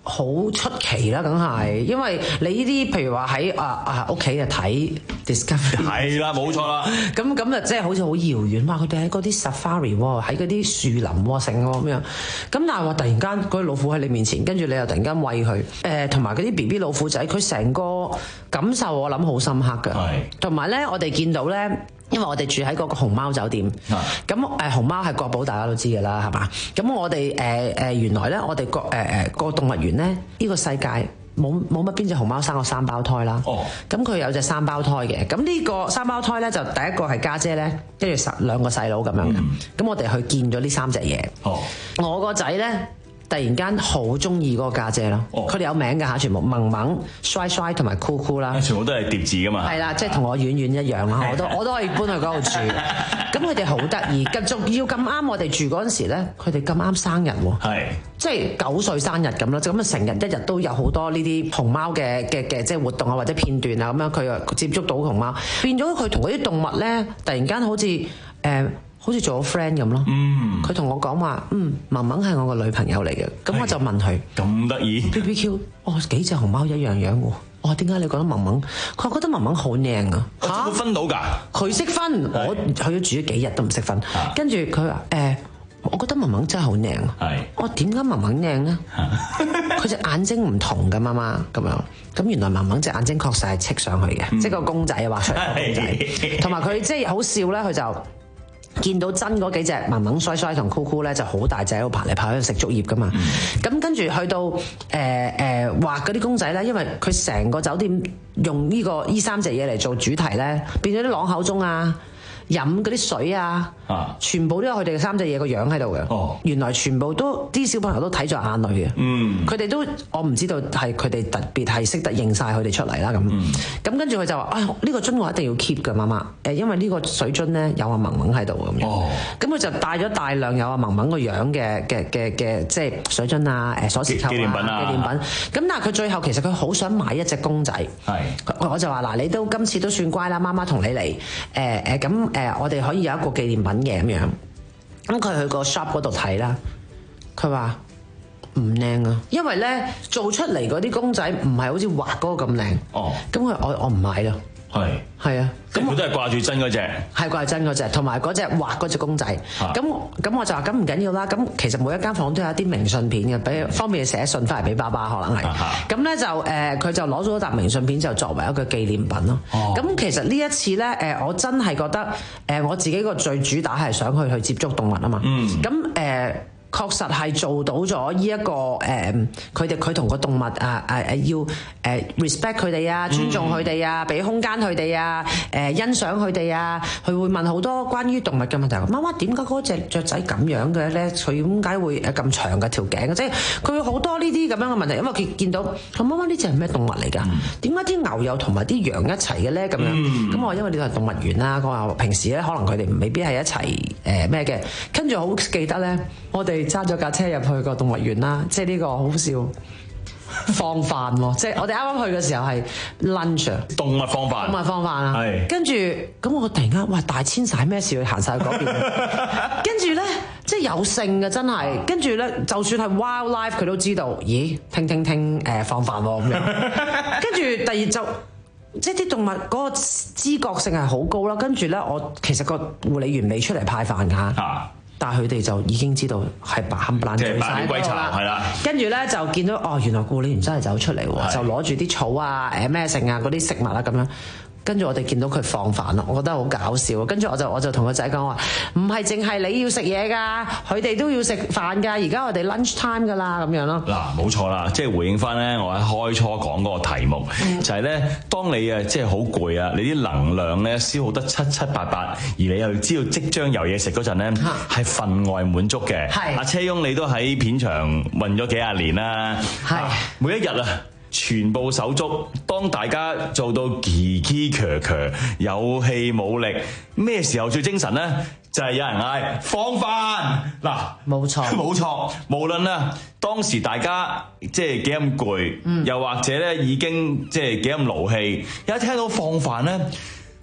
好出奇啦，梗係，因為你呢啲譬如話喺啊啊屋企啊睇 Discovery， 係啦，冇錯啦。 咁咁啊，即係好似好遙遠，哇！佢哋喺嗰啲 safari 喎，喺嗰啲樹林喎，成喎咁樣。咁但係話突然間嗰啲老虎喺你面前，跟住你又突然間餵佢，誒同埋嗰啲 B B 老虎仔，佢成個感受我諗好深刻㗎。係。同埋咧，我哋見到咧。因為我哋住喺嗰個熊貓酒店，咁誒熊貓係國寶，大家都知㗎啦，係嘛？咁我哋誒誒原來咧，我哋個誒誒個動物園咧，呢個世界冇冇乜邊隻熊貓生過三胞胎啦。哦，咁佢有隻三胞胎嘅，咁呢個三胞胎咧就第一個係家姐咧，跟住十兩個細佬咁樣嘅。咁、嗯、我哋去見咗呢三隻嘢。哦，我個仔咧。突然間好中意嗰個家姐咯，佢哋有名㗎嚇，全部萌萌、衰衰同埋酷酷啦， 全部都係疊字㗎嘛。 係啦，即係同我遠遠一樣啦，我都我都可以搬去嗰度住。咁佢哋好得意，仲要咁啱我哋住嗰陣時咧，佢哋咁啱生日喎，係即係九歲生日咁咯，咁啊成日一日都有好多呢啲熊貓嘅嘅嘅即係活動啊或者片段啊咁樣，佢又接觸到熊貓，變咗佢同嗰啲動物咧，突然間好似誒。呃好似做咗 friend 咁咯，佢同我講話，嗯，萌萌係我個女朋友嚟嘅，咁我就問佢， 咁得意 B B Q， 哦幾隻熊貓一樣樣喎，我話點解你覺得萌萌？佢話覺得萌萌好靚啊， 嚇，佢分到㗎？佢識分，我去咗住咗幾日都唔識分，跟住佢話誒，我覺得萌萌真係好靚啊，係，我話點解萌萌靚咧？佢隻眼睛唔同㗎，媽媽咁樣，咁原來萌萌隻眼睛確實係戚上去嘅，嗯、即係個公仔畫出嚟個公仔，同埋佢即係好笑咧，佢就。見到真嗰幾隻萌萌衰衰同酷酷咧就好大隻喺度爬嚟爬去食竹葉噶嘛，咁、嗯、跟住去到誒誒、呃呃、畫嗰啲公仔咧，因為佢成個酒店用呢、這個呢三隻嘢嚟做主題咧，變咗啲朗口鐘啊。飲嗰啲水啊，啊，全部都有佢哋嘅三隻嘢個樣喺度嘅。哦，原來全部都啲小朋友都睇在眼裏嘅。嗯，佢哋都我唔知道係佢哋特別係識得認晒佢哋出嚟啦咁。嗯，咁跟住佢就話：啊、哎，呢、呢個樽我一定要 keep 㗎，媽媽。誒，因為呢個水樽咧有阿萌萌喺度咁樣。哦，咁佢就帶咗大量有阿萌萌個樣嘅嘅嘅嘅，即係水樽啊、誒鎖匙扣啊、紀念品啊、紀念品。咁但係佢最後其實佢好想買一隻公仔。係，我就話嗱，你都今次都算乖啦，媽媽同你嚟。誒誒咁。誒，我哋可以有一個紀念品嘅咁樣，咁佢去個 shop 嗰度睇啦，佢話唔靚啊，因為咧做出嚟嗰啲公仔唔係好似畫嗰個咁靚。哦，咁佢我我唔買咯。係係啊， 咁佢都係掛住真嗰隻， 係掛住真嗰隻，同埋嗰隻畫嗰隻公仔。咁咁、啊、我就話咁唔緊要啦。咁其實每一間房都有一啲明信片嘅，俾方便寫信翻嚟俾爸爸，可能係。咁咧、啊、就誒，佢、呃、就攞咗一沓明信片就作為一個紀念品咯。咁、哦、其實呢一次咧，誒我真係覺得誒、呃、我自己個最主打係想去去接觸動物啊嘛。嗯。咁誒。呃確實係做到咗呢一個誒，佢哋佢同個動物啊啊誒要誒 respect 佢哋啊，尊重佢哋啊，俾空間佢哋啊，誒欣賞佢哋啊，佢會問好多關於動物嘅問題。媽媽點解嗰隻雀仔咁樣嘅咧？佢點解會誒咁長嘅條頸？即係佢有好多呢啲咁樣嘅問題，因為佢見到媽媽呢隻係咩動物嚟㗎？點解啲牛又同埋啲羊一齊嘅咧？咁樣咁、嗯、我因為呢度係動物園啦，我話平時咧可能佢哋未必係一齊誒咩嘅。跟住好記得咧，我哋揸咗架車入去個動物園啦，即係呢個好笑放飯喎，即係我哋啱啱去嘅時候係 lunch 動物放飯， 動物放飯啊，係跟住咁我突然間哇大遷徙咩事去行晒去嗰邊，跟住咧即係有性嘅真係，跟住咧就算係 wildlife 佢都知道，咦聽聽聽誒、呃、放飯喎咁樣，跟住第二就即係啲動物嗰個知覺性係好高啦，跟住咧我其實個護理員未出嚟派飯㗎。啊但係佢哋就已經知道係白冚唪唥做晒嗰個啦，係啦。跟住咧就見到哦，原來護理員真係走出嚟喎，就攞住啲草啊、誒咩剩啊嗰啲食物啊咁樣。跟住我哋見到佢放飯咯，我覺得好搞笑。跟住我就我就同個仔講話，唔係淨係你要食嘢㗎，佢哋都要食飯㗎。而家我哋 lunch time 㗎啦，咁樣咯。嗱， 冇錯啦，即係回應翻咧，我喺開初講嗰個題目，嗯、就係咧，當你啊即係好攰啊，你啲能量咧消耗得七七八八，而你又知道即將有嘢食嗰陣咧，係分外滿足嘅。係阿車翁，你都喺片場混咗幾廿年啦，係、啊、每一日啊。全部手足，當大家做到奇奇強強有氣冇力，咩時候最精神呢？就係、是、有人嗌放飯嗱，冇錯冇錯。無論啊當時大家即係幾咁攰，嗯、又或者咧已經即係幾咁勞氣，一聽到放飯咧，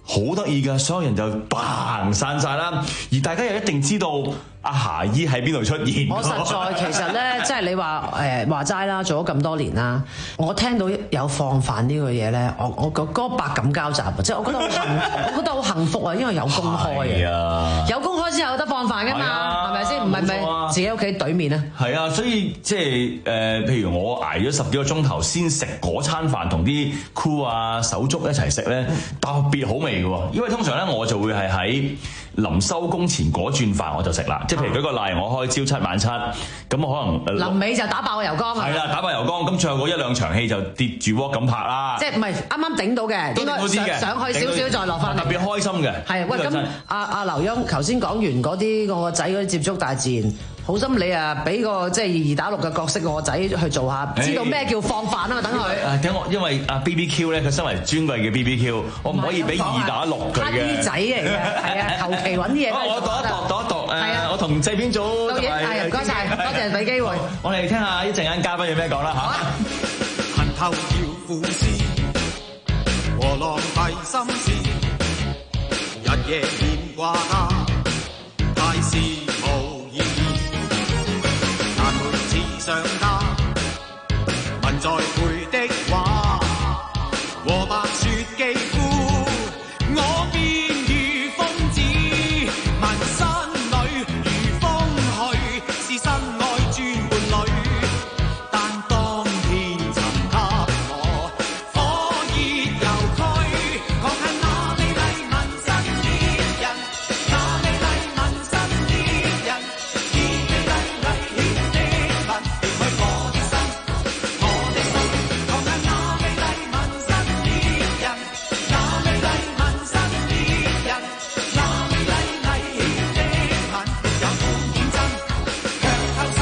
好得意㗎，所有人就嘭散晒啦，而大家又一定知道阿霞姨喺邊度出現。 我實在其實咧，即係你話誒話齋啦，做咗咁多年啦，我聽到有放飯呢個嘢咧，我我個嗰百感交集啊，即係我覺得好幸，我覺得好幸福啊，因為有公開啊，有公開先有得放飯㗎嘛，係咪先？唔係咪自己屋企對面啊？ 係啊，所以即係誒，譬如我捱咗十幾個鐘頭先食嗰餐飯，同啲 crew 啊手足一齊食咧，特別好味嘅喎。因為通常咧，我就會係喺臨收工前嗰轉飯我就食啦。即係譬如舉個例，我開朝七晚七，咁我可能臨尾就打爆個油缸啊！ 係啦，打爆油缸，咁最後嗰一兩場戲就跌住鍋咁拍啦。 即係唔係啱啱頂到嘅，應該上上去少少再落翻嚟。 特別開心嘅。係喂，咁阿阿劉墉頭先講完嗰啲我個仔嗰啲接觸大自然。好心你啊，俾個即係二打六嘅角色我仔去做下，知道咩叫放飯啊嘛，等佢。 等我，因為阿 B B Q 咧，佢身為尊貴嘅 B B Q， 我唔可以俾二打六佢嘅。 黑仔嚟嘅，係啊，求其揾啲嘢。 我讀一讀，讀一讀。係啊，我同製片組。 導演係，唔該晒，多謝俾機會。 我哋聽下一陣間嘉賓有咩講啦嚇。 恨透要苦思和浪費心思，日夜念掛他，太是無意義。但每次想他，文在背的話和白雪肌膚，我便如瘋子，紋身裏如風去，是身愛轉伴侶。但當天曾給我火熱油區，狂恨那美麗紋身的人，那美麗紋身的人，以美麗危險的吻離開我的心，我的心，狂恨那美麗紋身的人，那美麗紋身的人，那美麗危險的吻，有痛點真，卻偷心。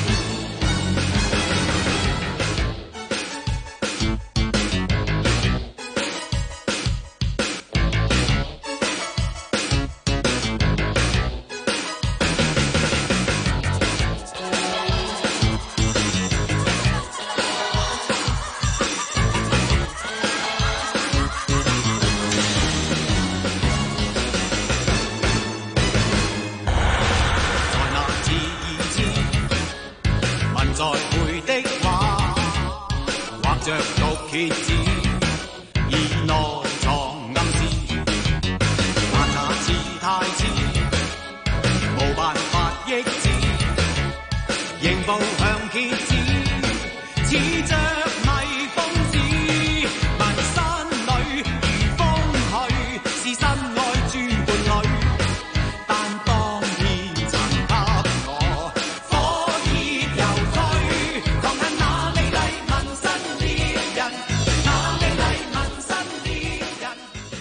在那自然之文在背的話，畫着毒蠍子，而內藏暗示。但那次太遲，無辦法抑制，仍步向蠍子，似着迷瘋子，紋身裏如風去，是身愛轉伴侶。但當天曾給我火熱油區，狂恨那美麗紋身的人，那美麗紋身的人。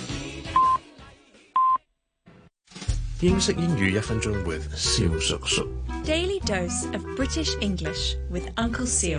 英式英語一分鐘 with 蕭叔叔。 Daily dose of British English with Uncle Seal.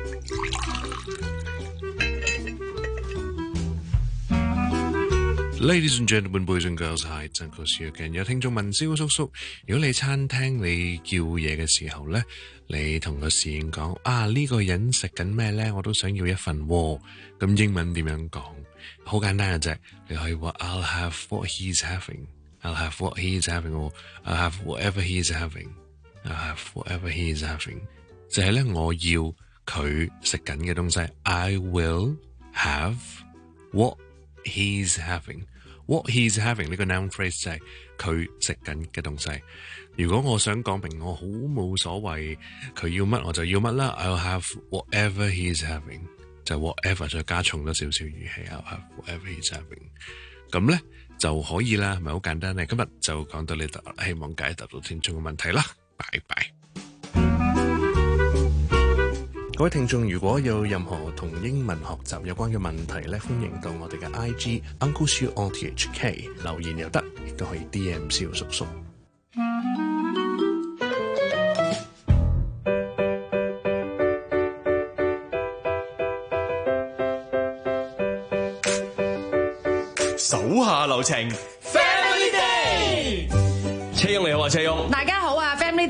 Ladies and gentlemen, boys and girls, hi, it's Uncle Seal again. 有聽眾問蕭叔叔，如果你餐廳你叫嘢嘅時候呢，你同個侍應講啊，呢個人食緊咩呢？我都想要一份喎。咁英文點樣講？好簡單嘅啫，你可以話 I'll have what he's having. I'll have what he's having, or I'll have whatever he's having. I'll have whatever he's having. 就係咧，我要佢食緊嘅東西。I will have what he's having. What he's having 呢個 noun phrase 就係佢食緊嘅東西。如果我想講明我好冇所謂，佢要乜我就要乜啦。I'll have whatever he's having. 就 whatever 再加重咗少少語氣。I'll have whatever he's having. 咁咧就可以啦，係咪好簡單咧？今日就講到呢度，希望解答到聽眾嘅問題啦。拜拜。各位聽眾，如果有任何同英文學習有關嘅問題咧，歡迎到我哋嘅 I G Uncle Siu O T H K 留言又得，亦都可以 D M 蕭叔叔。 手下留情 ，Family Day。車翁你好啊，車翁。 大家好啊 ，Family Day 嘅朋友。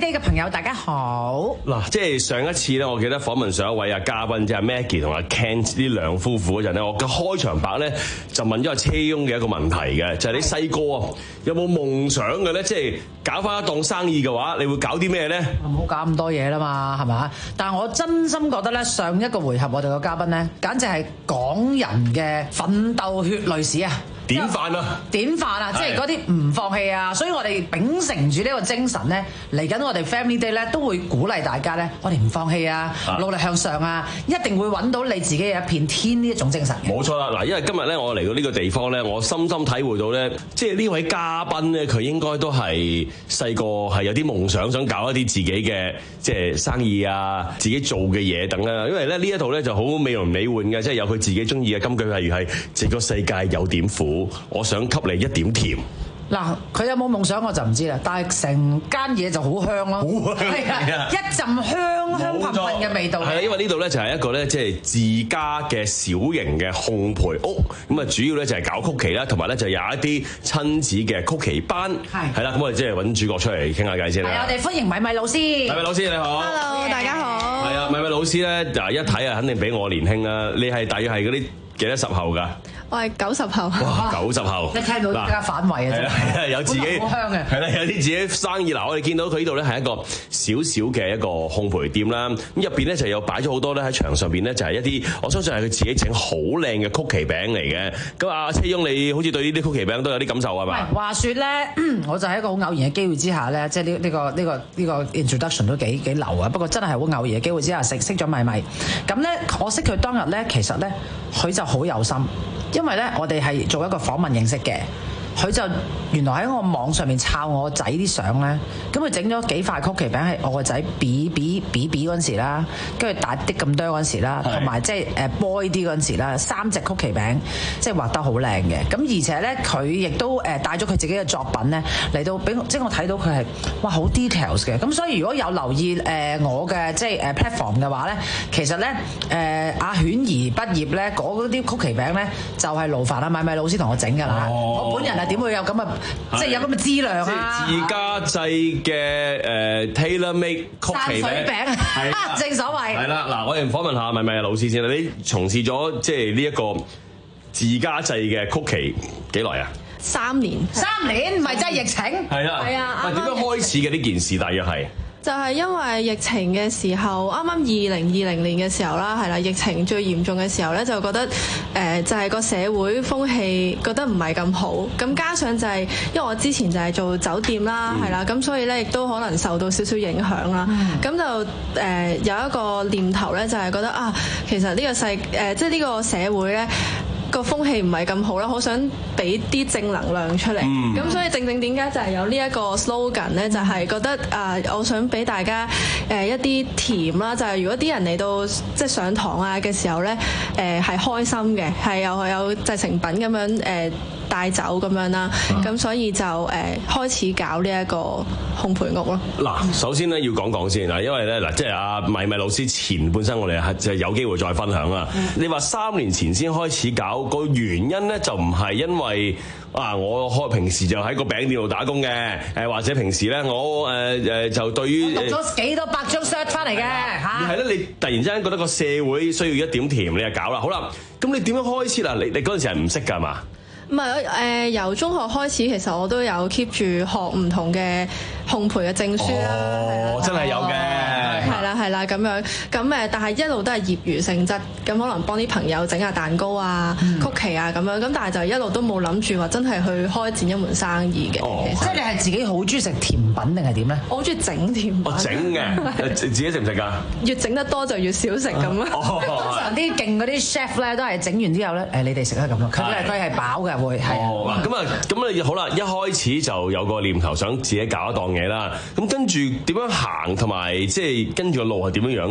友，大家好。 嗱，即係上一次咧，我記得訪問上一位啊嘉賓，即係 Maggie 同阿 Ken 呢兩夫婦嗰陣咧，我嘅開場白咧就問咗阿車翁嘅一個問題嘅，就係、是、你細個啊有冇夢想嘅咧？即係搞翻一檔生意嘅話，你會搞啲咩咧？ 唔好搞咁多嘢啦嘛，係嘛？但係我真心覺得咧，上一個回合我哋個嘉賓咧，簡直係港人嘅奮鬥血淚史啊！ 典範啊！ 典範啊！即係嗰啲唔放棄啊！所以我哋秉承住呢個精神咧，嚟緊我哋 Family Day 咧都會鼓勵大家咧，我哋唔放棄啊，努力向上啊，一定會揾到你自己嘅一片天呢一種精神。 冇錯啦！嗱，因為今日咧我嚟到呢個地方咧，我深深體會到咧，即係呢位嘉賓咧，佢應該都係細個係有啲夢想，想搞一啲自己嘅即係生意啊，自己做嘅嘢等啦。因為咧呢一度咧就好美輪美奐嘅，即係有佢自己中意嘅金句，例如係這個世界有點苦，我想給你一點甜。 嗱，佢有冇夢想我就唔知啦，但係成間嘢就好香咯，係啊，一陣香香噴噴嘅味道。 係啦，因為呢度咧就係一個咧即係自家嘅小型嘅烘焙屋，咁啊主要咧就係搞曲奇啦，同埋咧就有一啲親子嘅曲奇班。係係啦，咁我哋即係揾主角出嚟傾下偈先啦。 係，我哋歡迎米米老師。 米米老師你好。 Hello， 大家好。 係啊，米米老師咧嗱一睇啊，肯定比我年輕啦。你係大約係嗰啲幾多十後㗎？ 我係九十後。 哇，九十後。 一聽到更加反胃啊！真係有自己好香嘅。 係啦，有啲自己生意嗱，我哋見到佢呢度咧係一個小小嘅一個烘焙店啦。咁入邊咧就有擺咗好多咧喺牆上邊咧就係一啲我相信係佢自己整好靚嘅曲奇餅嚟嘅。咁啊，車翁你好似對呢啲曲奇餅都有啲感受係嘛？ 喂，話説咧，我就喺一個好偶然嘅機會之下咧，即係呢呢個呢個呢個 introduction 都幾幾流啊。不過真係好偶然嘅機會之下識識咗米米。咁咧，我識佢當日咧，其實咧佢就好有心。因為咧，我哋係做一個訪問認識嘅，佢就原來喺我網上面抄我仔啲相咧，咁佢整咗幾塊曲奇餅係我個仔 B B B B 嗰陣時啦，跟住大啲咁多嗰陣時啦，同埋即係誒 boy 啲嗰陣時啦，三隻曲奇餅即係畫得好靚嘅，咁而且咧佢亦都誒帶咗佢自己嘅作品咧嚟到俾我，即係我睇到佢係哇好 details 嘅，咁所以如果有留意誒我嘅即係誒 platform 嘅話咧，其實咧誒阿犬兒畢業咧嗰啲曲奇餅咧就係勞煩阿米米老師同我整㗎啦， 哦、 我本人係點會有咁嘅即係有咁嘅質量啊？ 即係自家製嘅誒 tailor make 曲奇餅，餅正所謂。係啦，嗱，我哋訪問下米米老師先啦。你從事咗即係呢一個自家製嘅曲奇幾耐啊？ 三年。 三年，唔係真係疫情。 係啊。 係啊。 點樣開始嘅呢件事？大約係。 就係因為疫情嘅時候，啱啱二零二零年嘅時候啦，係啦，疫情最嚴重嘅時候咧，就覺得誒、呃、就係、是、個社會風氣覺得唔係咁好，咁加上就係、是、因為我之前就係做酒店啦，係啦、嗯，咁所以咧亦都可能受到少少影響啦，咁、嗯、就誒、呃、有一個念頭咧，就係覺得啊，其實呢個世誒、呃、即係呢個社會咧。個風氣唔係咁好啦，好想俾啲正能量出嚟。咁、嗯、所以正正點解就係有呢一個 slogan 咧，就係覺得啊、呃，我想俾大家誒、呃、一啲甜啦，就係、是、如果啲人嚟到即係上堂啊嘅時候咧，誒、呃、係開心嘅，係又有製成品咁樣誒。呃帶走咁樣啦，咁、嗯、所以就誒、呃、開始搞呢一個烘焙屋咯。 嗱，首先咧要講講先嗱，因為咧嗱，即係阿米米老師前半生我哋係就有機會再分享啦。嗯、你話三年前先開始搞個原因咧，就唔係因為啊，我開平時就喺個餅店度打工嘅，誒或者平時咧我誒誒、呃、就對於讀咗幾多百張 cert 翻嚟嘅嚇。 係咧，你突然之間覺得個社會需要一點甜，你就搞啦。好啦，咁你點樣開始啦？你你嗰陣時係唔識㗎嘛？ 唔係誒，由中學開始，其實我都有 keep 住學唔同嘅烘焙嘅證書啦。 哦，真係有嘅。 係啦係啦咁樣，咁誒，但係一路都係業餘性質，咁可能幫啲朋友整下蛋糕啊、嗯、曲奇啊咁樣，咁但係就一路都冇諗住話真係去開展一門生意嘅。 哦， 即係你係自己好中意食甜品定係點咧？ 我好中意整甜品。 我整嘅，自己食唔食㗎？ 越整得多就越少食咁咯。 通常啲勁嗰啲 chef 咧都係整完之後咧，誒你哋食得咁咯，佢係佢係飽嘅。會係啊，咁啊，咁你好啦，一開始就有個念頭想自己搞一檔嘢啦。咁跟住點樣行同埋即係跟住個路係點樣樣嘅咧？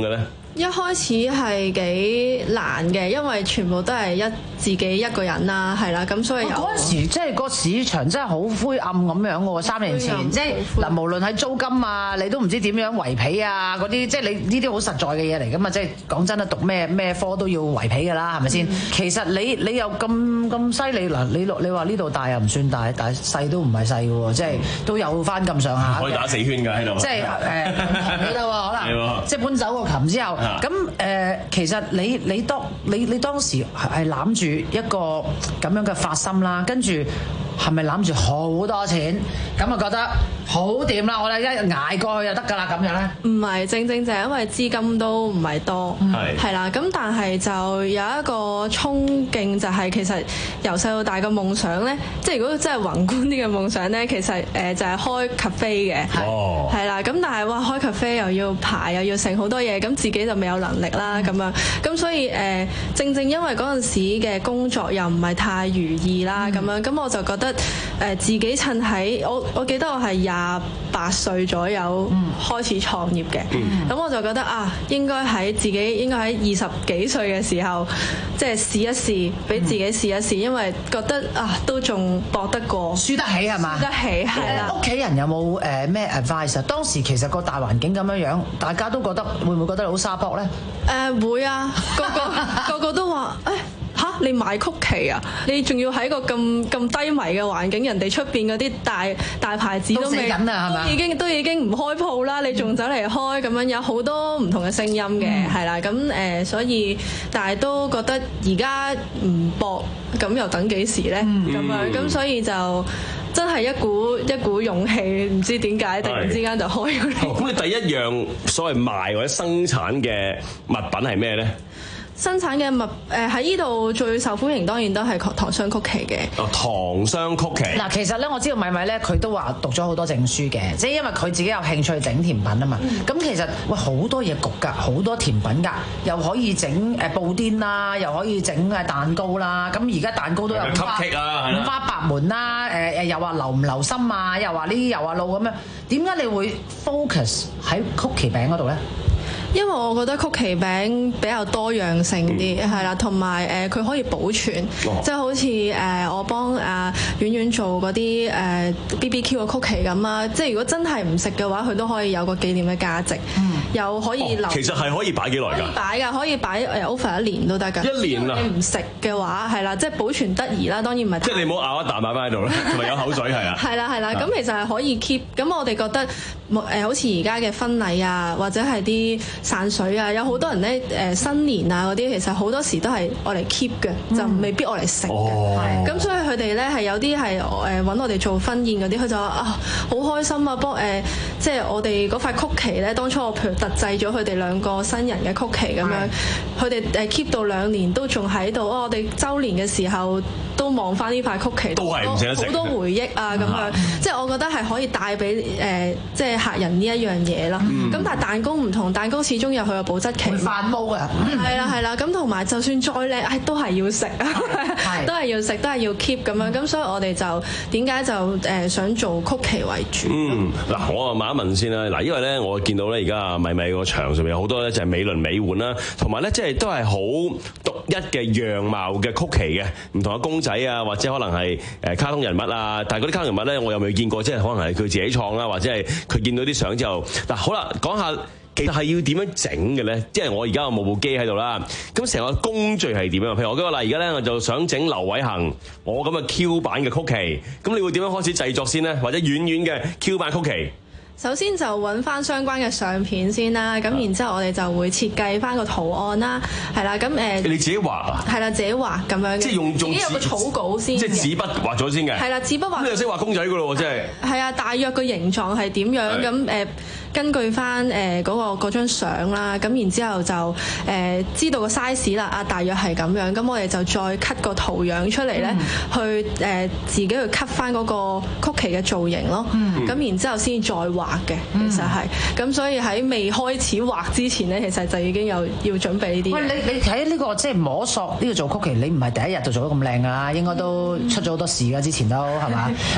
一開始係幾難嘅，因為全部都係一自己一個人啦，係啦，咁所以有嗰陣時即係個市場真係好灰暗咁樣嘅喎，三年前即係嗱，無論喺租金啊，你都唔知點樣圍皮啊嗰啲，即係你呢啲好實在嘅嘢嚟㗎嘛，即係講真啦，讀咩咩科都要圍皮㗎啦，係咪先？其實你你又咁咁犀利嗱，你你話呢度大又唔算大，但係細都唔係細嘅喎，即係都有翻咁上下。 可以打四圈㗎喺度。 即係誒，喺度喎，可能即係搬走個琴之後，咁誒、呃，其實你你當你你當時係攬住一個咁樣嘅發心啦，跟住係咪攬住好多錢？咁啊覺得好掂啦，我哋一捱過去就得㗎啦，咁樣咧？ 唔係，正正就係因為資金都唔係多，係係啦。咁但係就有一個衝勁，就係其實由細到大嘅夢想咧，即係如果真係宏觀啲嘅夢想咧，其實誒就係開 cafe 嘅，係啦。咁但係哇，開 cafe 又要排又要成好多嘢，咁自己就未有能力啦，咁樣。咁所以誒，正正因為嗰陣時嘅工作又唔係太如意啦，咁樣。咁我就覺得誒自己趁喺我我記得我係廿八歲左右開始創業嘅，咁、嗯、我就覺得啊，應該喺自己應該喺二十幾歲嘅時候，即係試一試，俾自己試一試，因為覺得啊，都仲搏得過， 輸得起係嘛？ 輸得起係啦。 屋企人有冇誒咩 advice 啊？當時其實個大環境咁樣樣，大家都覺得會唔會覺得你好沙博咧？ 誒、呃、會啊，個個個個都話誒。嚇！你買曲奇啊？你仲要喺個咁咁低迷嘅環境，人哋出邊嗰啲大大牌子都未緊啊，係咪？已經都已經唔開鋪啦，你仲走嚟開咁樣，有好多唔同嘅聲音嘅，係啦。咁誒，所以但係都覺得而家唔搏，咁又等幾時咧？咁樣咁，所以就真係一股一股勇氣，唔知點解突然之間就開咗嚟。 咁你第一樣所謂賣或者生產嘅物品係咩咧？ 生產嘅物誒喺呢度最受歡迎當然都係糖霜曲奇嘅。 哦，糖霜曲奇。 嗱，其實咧我知道米米咧佢都話讀咗好多證書嘅，即係因為佢自己有興趣整甜品啊嘛。咁、嗯、其實喂好多嘢焗㗎，好多甜品㗎，又可以整誒布甸啦，又可以整誒蛋糕啦。咁而家蛋糕都有五花五花八門啦。誒誒又話流唔流心啊，又話呢啲又話露咁樣。點解你會 focus 喺曲奇餅嗰度咧？ 因為我覺得曲奇餅比較多樣性啲，係啦、嗯，同埋誒佢可以保存，哦、即係好似誒、呃、我幫阿婉婉做嗰啲誒 B B Q 嘅曲奇咁啊，即係如果真係唔食嘅話，佢都可以有個紀念嘅價值，嗯、又可以留、哦。其實係可以擺幾耐㗎？可以擺㗎，可以擺誒 over 一年都得㗎。一年啊！你唔食嘅話係啦，即係保存得宜啦，當然唔係。即係你唔好咬一啖擺翻喺度啦，同埋有口水係啊。係啦係啦，咁其實係可以 keep。咁我哋覺得誒好似而家嘅婚禮啊，或者係啲散水啊，有好多人咧誒新年啊嗰啲，其實好多時都係我嚟 keep 嘅，嗯、就未必我嚟食嘅。咁、哦、所以佢哋咧係有啲係誒揾我哋做婚宴嗰啲，佢就話啊好開心啊，幫誒、呃、即係我哋嗰塊曲奇咧，當初我譬如特製咗佢哋兩個新人嘅曲奇咁樣，佢哋誒 keep 到兩年都仲喺度。我哋週年嘅時候都望翻呢塊曲奇，都係唔捨得食，好多回憶啊咁樣。即係我覺得係可以帶俾誒即係客人呢一樣嘢啦。咁、嗯、但係蛋糕唔同，蛋糕始終有佢嘅保質期，會發毛嘅。係啦係啦，咁同埋就算再靚，誒都係要食，都係要食，都係要 keep 咁樣。咁所以我哋就點解就誒想做曲奇為主？嗯，嗱，我啊問一問先啦。嗱，因為咧我見到咧而家米米個牆上面有好多咧就係美輪美奐啦，同埋咧即係都係好獨一嘅樣貌嘅曲奇嘅，唔同嘅公仔啊，或者可能係誒卡通人物啊。但係嗰啲卡通人物咧，我又未見過，即係可能係佢自己創啦，或者係佢見到啲相之後，嗱好啦，講下。其實係要點樣整嘅咧？即係我而家有冇部機喺度啦。咁成個工序係點樣？譬如我舉個例，而家咧我就想整劉偉恒我咁嘅 Q 版嘅曲奇。咁你會點樣開始製作先咧？或者軟軟嘅 Q 版曲奇？ 首先就揾翻相關嘅相片先啦。咁然之後我哋就會設計翻個圖案啦。係啦，咁誒。你自己畫啊？係啦，自己畫咁樣嘅。即係用用自己有個草稿先。即係紙筆畫咗先嘅。係啦，紙筆畫。咁你又識畫公仔㗎咯喎？即係。係啊，大約個形狀係點樣咁誒？根據翻誒嗰個嗰張相啦，咁然之後就誒、呃、知道個 size 啦，啊大約係咁樣，咁我哋就再 cut 個圖樣出嚟咧，嗯、去誒、呃、自己去 cut 翻嗰個曲奇嘅造型咯，咁、嗯、然之後先再畫嘅，其實係，咁、嗯、所以喺未開始畫之前咧，其實就已經有要準備呢啲。喂，你你睇呢個即係摸索呢個做曲奇，你唔係第一日就做得咁靚㗎啦，應該都出咗好多事㗎，之前都係嘛？嗰、嗯嗰個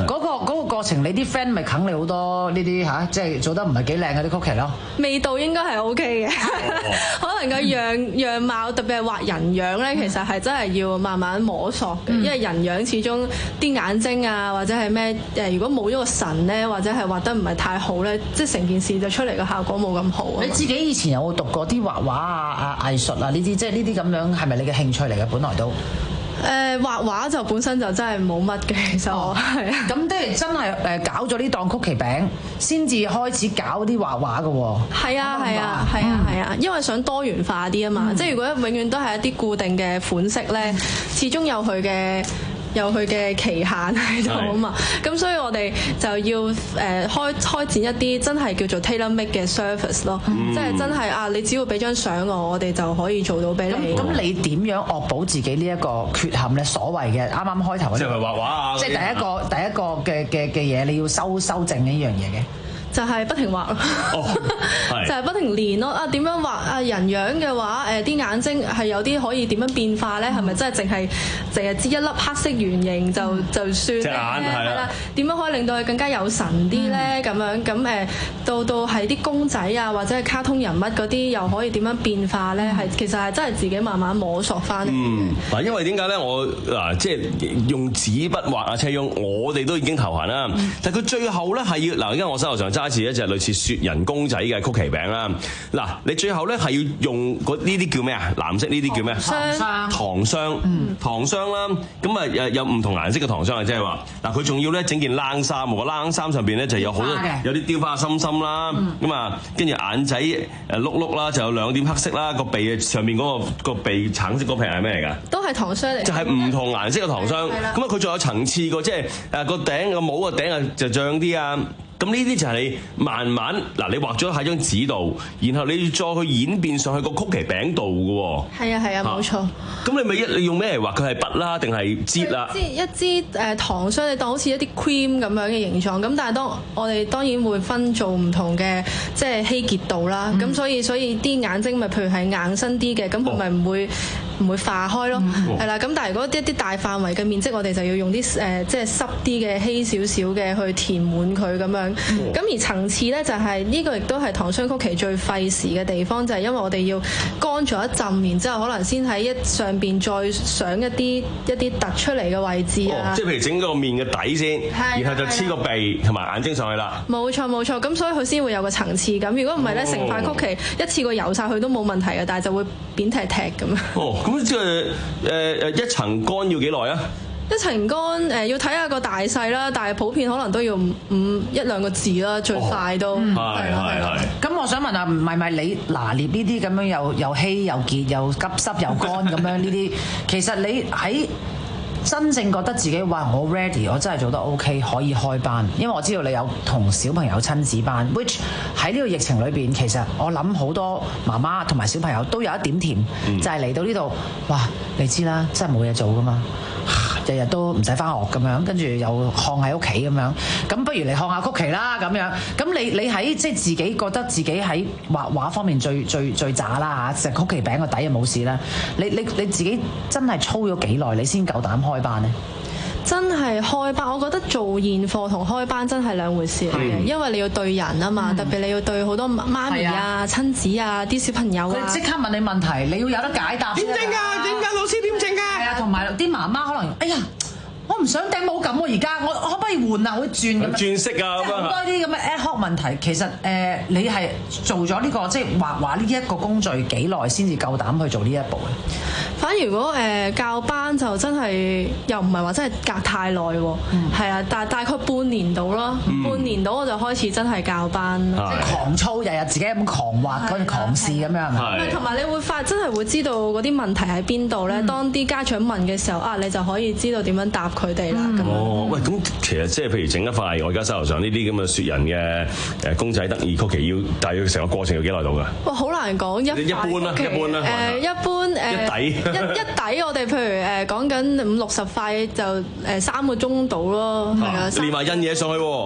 嗰個過程，你啲 friend 咪啃你好多呢啲嚇，即係做得唔係幾靚嗰啲曲奇咯。 味道應該係 O K 嘅，可能個樣樣貌特別係畫人樣咧，其實係真係要慢慢摸索嘅，因為人樣始終啲眼睛啊或者係咩誒，如果冇咗個神咧，或者係畫得唔係太好咧，即係成件事就出嚟個效果冇咁好啊。 你自己以前有冇讀過啲畫畫啊、啊藝術啊呢啲，即係呢啲咁樣係咪你嘅興趣嚟嘅？本來都。 誒、呃、畫畫就本身就真係冇乜嘅，其實我係啊。 咁即係真係誒搞咗呢檔曲奇餅，先至開始搞啲畫畫嘅喎。 係啊係啊係啊係啊，因為想多元化啲啊嘛。嗯、即係如果永遠都係一啲固定嘅款式咧，始終有佢嘅。有佢嘅期限喺度啊嘛，咁所以我哋就要誒開開展一啲真係叫做 tailor-made 嘅 service 咯，嗯、即係真係啊，你只要俾張相我，我哋就可以做到俾你。 咁你點樣惡補自己呢一個缺陷咧？所謂嘅啱啱開頭即係畫畫啊， 即係第一個、啊、第一個嘅嘅嘅嘢，你要修修正呢樣嘢嘅。 就係不停畫咯，哦、就係不停練咯。啊，點樣畫啊人樣嘅話，誒、呃、啲眼睛係有啲可以點樣變化咧？係咪、嗯、真係淨係淨係知一粒黑色圓形就、嗯、就算咧？隻眼係啦，點樣可以令到佢更加有神啲咧？咁、嗯、樣咁誒，到到係啲公仔啊，或者係卡通人物嗰啲，又可以點樣變化咧？係、嗯、其實係真係自己慢慢摸索翻。 嗯，嗱，因為點解咧？我嗱即係用紙筆畫啊，車翁，我哋都已經頭痕啦。嗯、但係佢最後咧係要嗱，而家我手頭上揸住一隻類似雪人公仔嘅曲奇餅啦。嗱，你最後咧係要用呢啲叫咩啊？藍色呢啲叫咩？ 糖霜。 糖霜，嗯、糖霜啦。咁啊有有唔同顏色嘅糖霜啊，即係話嗱，佢仲要咧整件冷衫喎，個冷衫上邊咧就有好多有啲雕花心心啦。咁啊、嗯，跟住眼仔誒碌碌啦，就有兩點黑色啦。個鼻上面嗰、嗰個個鼻橙色嗰片係咩嚟㗎？ 都係糖霜嚟。 就係唔同顏色嘅糖霜。咁啊，佢仲有層次個，即係誒個頂個帽個頂啊就漲啲啊。咁呢啲就係你慢慢嗱，你畫咗喺張紙度，然後你再去演變上去個曲奇餅度嘅喎。 係啊係啊，冇錯。 咁你咪一你用咩嚟畫？佢係筆啦，定係摺啦？ 一支誒糖霜，你當好似一啲 cream 咁樣嘅形狀。咁但係當我哋當然會分做唔同嘅即係稀結度啦。咁、嗯、所以所以啲眼睛咪譬如係硬身啲嘅，咁佢咪唔會唔、哦、會化開咯。係啦、嗯，咁但係如果一啲大範圍嘅面積，我哋就要用啲誒即係濕啲嘅稀少少嘅去填滿佢咁樣。咁、嗯、而層次咧就係、是、呢、這個亦都係糖霜曲奇最費時嘅地方，就係、是、因為我哋要乾咗一浸，然之後可能先喺一上邊再上一啲一啲突出嚟嘅位置啊、哦。即係譬如整個面嘅底先，然後就黐個鼻同埋眼睛上去啦。 冇錯冇錯，咁所以佢先會有個層次感。如果唔係咧，成塊曲奇一次過油晒佢都冇問題嘅，但係就會扁踢踢咁樣。 哦，咁即係誒誒一層乾要幾耐啊？ 一層乾誒要睇下個大細啦，但係普遍可能都要五一兩個字啦，最快都係係係。 咁我想問下，唔係咪你拿捏呢啲咁樣又又稀又結又急濕又乾咁樣呢啲？其實你喺真正覺得自己話我 ready， 我真係做得 OK， 可以開班。因為我知道你有同小朋友親子班 ，which 喺呢個疫情裏邊，其實我諗好多媽媽同埋小朋友都有一點甜，嗯、就係嚟到呢度，哇！你知啦，真係冇嘢做噶嘛。日日都唔使返學咁樣，跟住又烘喺屋企咁樣，咁不如你烘下曲奇啦咁樣。咁你你喺即係自己覺得自己喺畫畫方面最最最渣啦嚇，食曲奇餅個底就冇事啦。你你你自己真係操咗幾耐，你先夠膽開班呢？ 真係開班，我覺得做現課同開班真係兩回事嚟嘅，嗯、因為你要對人啊嘛，嗯、特別你要對好多媽咪啊、啊親子啊、啲小朋友啊， 佢即刻問你問題，你要有得解答。點整㗎？點解老師點整㗎？係啊，同埋啲媽媽可能，哎呀。我唔想頂帽咁喎，而家我可唔可以換啊？可以轉咁樣轉色啊咁樣。 好多啲咁嘅 ad hoc 問題，其實誒、呃、你係做咗呢、這個即係畫畫呢一個工序幾耐先至夠膽去做呢一步咧？ 反而如果誒、呃、教班就真係又唔係話真係隔太耐喎，係、嗯、啊，但係大概半年到咯，嗯、半年到我就開始真係教班，即係、嗯、狂操，日日自己咁狂畫嗰陣狂試咁樣係咪？同埋你會發真係會知道嗰啲問題喺邊度咧？嗯、當啲家長問嘅時候啊，你就可以知道點樣答佢哋啦。咁、嗯、 哦，喂，咁其實即係譬如整一塊我而家手頭上呢啲咁嘅雪人嘅誒公仔得意曲奇，要大約成個過程要幾耐到㗎？ 哇，好難講，一一般啦，一般啦，誒、 呃，一般誒， 一底一一底我哋譬如誒講緊五六十塊就誒三個鐘到咯，係啊， 連埋印嘢上去喎。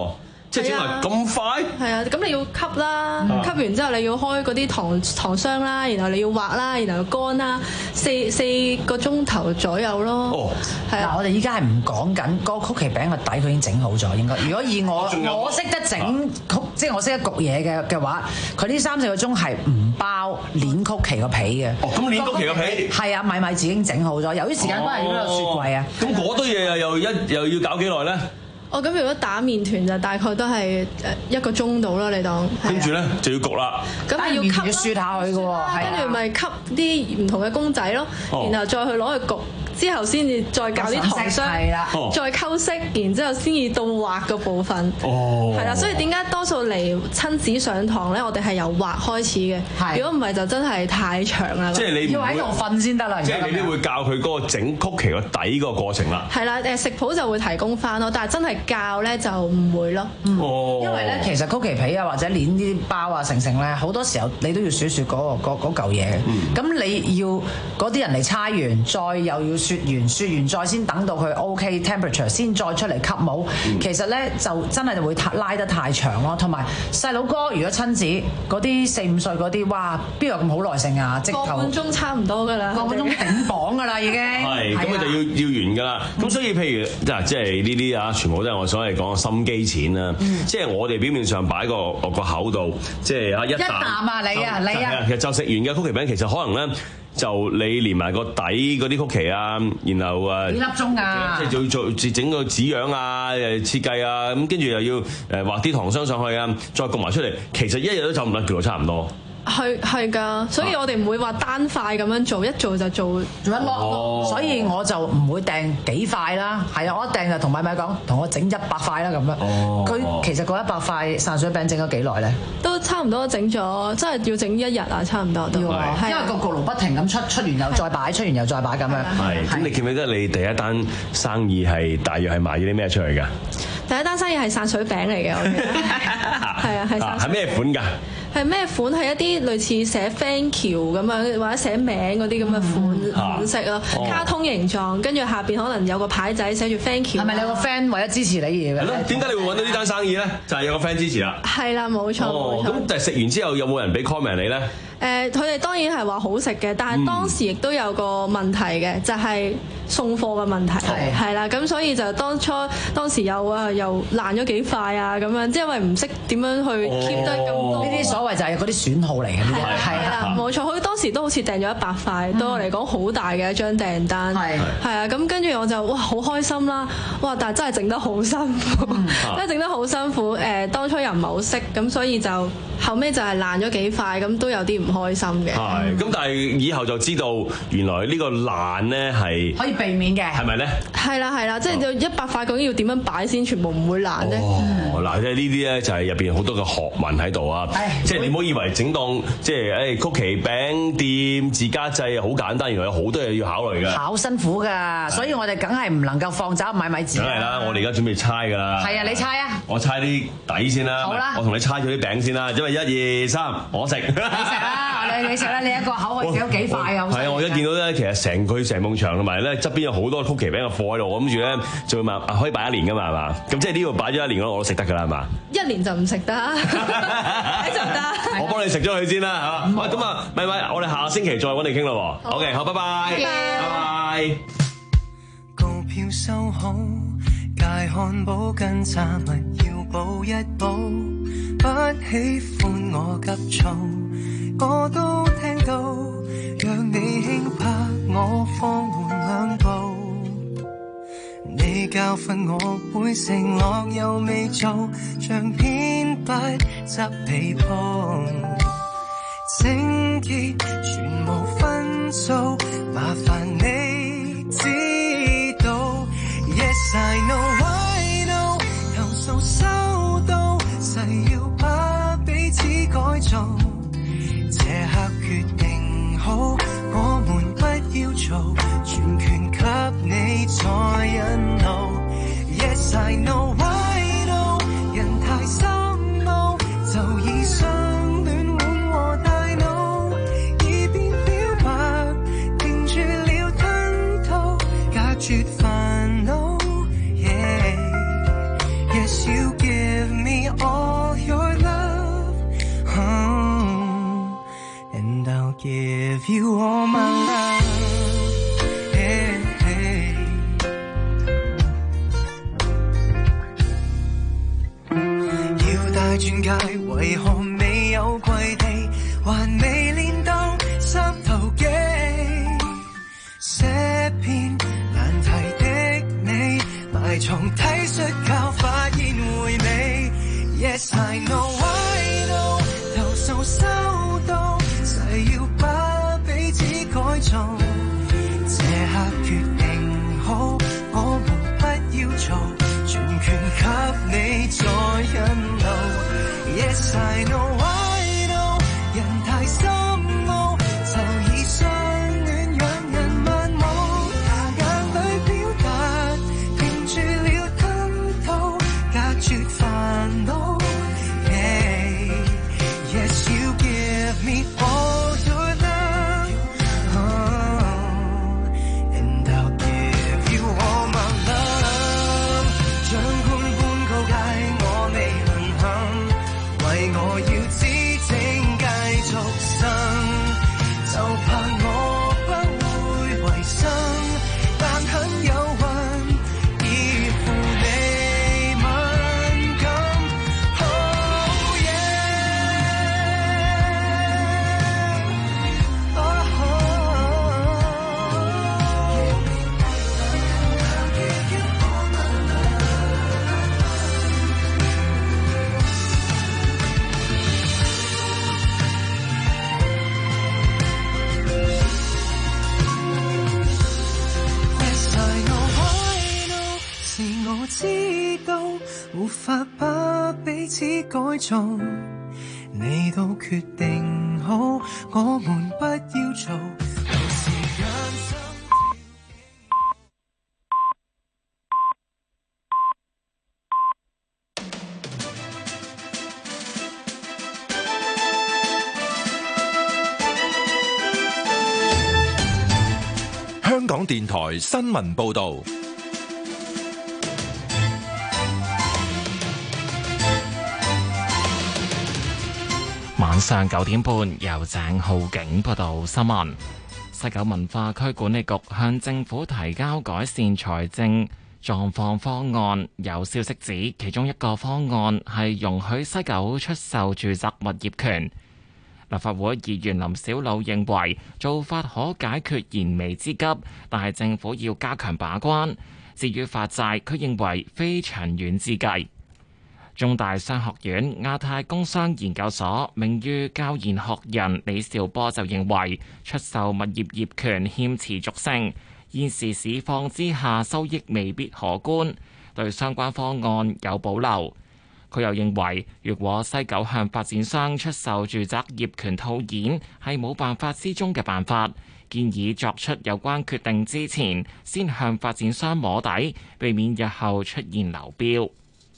即係整埋咁快？ 係啊，咁你要吸啦， 嗯、 吸完之後你要開嗰啲糖糖霜啦，然後你要畫啦，然後乾啦，四四個鐘頭左右咯。 哦， 係啊，我哋依家係唔講緊嗰個曲奇餅個底，佢已經整好咗應該。如果以我我識得整曲，啊、即係我識得焗嘢嘅嘅話，佢呢三四個鐘係唔包鏈曲奇個皮嘅。 哦，咁鏈曲奇個皮係啊，米米子已經整好咗。由於時間關係，要有雪櫃啊。 咁嗰堆嘢又一又要搞幾耐咧？ 哦，咁如果打麵團就大概都係誒一個鐘到啦，你當。 跟住咧就要焗啦。 咁你要吸要雪下佢嘅喎， 跟住咪吸啲唔同嘅公仔咯， 哦、 然後再去攞去焗。之後先至再搞啲糖霜，再溝色，然之後先至到畫個部分。 哦， 係啦，所以點解多數嚟親子上堂咧？我哋係由畫開始嘅。如果唔係就真係太長啦。 即係你要喺度瞓先得啦。 即係你都會教佢嗰個整曲奇個底個過程啦。 係啦，誒食譜就會提供翻咯，但係真係教咧就唔會咯。 哦， 因為咧其實曲奇皮啊或者攣啲包啊成成咧，好多時候你都要雪雪嗰個嗰嗰嚿嘢嘅。咁你要嗰啲人嚟猜完，再又要雪完，雪完再先等到佢 OK temperature 先再出嚟吸模，嗯、其實咧就真係會拉得太長咯。同埋細佬哥如果親子嗰啲四五歲嗰啲，哇邊有咁好耐性啊？即個半鐘差唔多㗎啦， 個半鐘頂磅㗎啦已經。 係，咁佢就要要完㗎啦。咁、嗯、所以譬如即係即係呢啲啊，全部都係我所謂講嘅心機錢啦。嗯、即係我哋表面上擺個個口度，即係啊一啖啊你啊你啊， 其實就食完嘅曲奇餅，其實可能咧。就你連埋個底嗰啲曲奇啊，然後誒幾粒鐘啊， 即係要做整個紙樣啊、誒設計啊，咁跟住又要誒畫啲糖霜上去啊，再焗埋出嚟，其實一日都走唔甩，叫做差唔多。 係係㗎，所以我哋唔會話單塊咁樣做，一做就做做一粒咯。所以我就唔會訂幾塊啦。係啊，我一訂就同米米講，同我整一百塊啦咁樣。佢、哦、其實嗰一百塊散水餅整咗幾耐咧？ 都差唔多整咗，真係要整一日啊，差唔多都。 要啊，因為個焗爐不停咁出，出完又再擺，出完又再擺咁樣。 係。咁你記唔記得你第一單生意係大約係賣咗啲咩出去㗎？ 第一單生意係散水餅嚟嘅，我記得。係啊，係散水餅。係咩款㗎？ 係咩款？係一啲類似寫 thank you 咁樣，或者寫名嗰啲咁嘅款款式咯，嗯、卡通形狀，跟住下邊可能有個牌仔寫住 thank you。係咪你有個 friend 為咗支持你而嘅？係咯。點解你會揾到呢單生意咧？就係、是、有個 friend 支持啦。係啦，冇錯。哦，咁但係食完之後有冇人俾 comment 你咧？誒，佢哋當然係話好食嘅，但係當時亦都有個問題嘅，就係、是、送貨嘅問題係係啦，咁所以就當初當時又啊又爛咗幾塊啊咁樣，即係因為唔識點樣去 keep 得咁多。呢啲所謂就係嗰啲損耗嚟嘅，呢啲係啦，冇錯。佢當時都好似訂咗一百塊，對我嚟講好大嘅一張訂單係係啊，咁跟住我就哇好開心啦，哇！但係真係整得好辛苦，真係整得好辛苦。誒，當初又唔係好識，咁所以就後尾就係爛咗幾塊，咁都有啲唔開心嘅。係，咁但係以後就知道原來呢個爛咧係可以避免嘅，係咪咧？係啦係啦，即係就一百塊究竟要點樣擺先全部唔會爛咧？哦，嗱，即係呢啲咧就係入邊好多嘅學問喺度啊！即係你唔好以為整檔即係誒曲奇餅店自家製好簡單，原來有好多嘢要考慮㗎。好辛苦㗎，所以我哋梗係唔能夠放走米米子。梗係啦，我哋而家準備猜㗎啦。係啊，你猜啊！我猜啲底先啦。好啦，我同你猜咗啲餅先啦，因為一二三，我食。你食啦，你你食啦，你一個口可以食咗幾塊啊？係啊，我而家見到咧，其實成佢成埲牆同埋咧側邊有好多曲奇餅嘅貨喺度，我諗住咧就會問可以擺一年㗎嘛係嘛？咁即係呢度擺咗一年我都食得㗎啦係嘛？一年就唔食得，你就得。我幫你食咗佢先啦嚇。喂，咁啊，咪咪，我哋下星期再揾你傾咯喎。OK，好，拜拜，拜拜。告票收好，戒漢堡跟雜物要補一補，不喜歡我急躁，我都聽到，讓你輕拍我放緩兩步。你教訓我會承諾又未做，像偏不執被鋪，整潔全無分數，麻煩你知道。Yes I know I know， 投訴收到，誓要把彼此改造。這刻決定好，我們不要做，全權給你再引導。Yes I know I know， 人太深奧，就以相戀緩和大腦，已變表白，停住了吞吐，隔絕煩惱。Yeah, yes you give me give you all my love。Hey, hey. 要大鑽戒，為何未有跪地，還未練到三頭肌？寫篇難題的你，埋藏體恤靠發現回味。Yes I know I know， 投訴收到，誓要把彼此改造。這刻決定好，我們不要做，全權給你再引導。Yes I know I know， 人太深奧，就以相戀讓人漫無，眼裏表達，停住了吞吐，隔絕煩惱。Hey, yes you give me all your love, oh, and I'll give you all my love。掌管般告誡我未能行，為我要知正繼續生，就怕我不會遺生，但很有運，依附你敏感。Oh yeah， oh, I'll give you all my love。Yes I know I know， 是我知道，無法把彼此改造。你都決定好，我們不要做，有時間心。 香港電台新聞報導。 晚上九點半，由鄭浩景報道新聞。西九文化區管理局向政府提交改善財政狀況方案，有消息指其中一個方案係容許西九出售住宅物業權。立法會議員林筱魯認為做法可解決燃眉之急，但係政府要加強把關。至於發債，佢認為非長遠之計。中大商學院亞太工商研究所名譽教研學人李兆波就認為，出售物業業權欠持續性，現時市況之下收益未必可觀，對相關方案有保留。佢又認為，如果西九向發展商出售住宅業權套現係冇辦法之中嘅辦法，建議作出有關決定之前，先向發展商摸底，避免日後出現流標。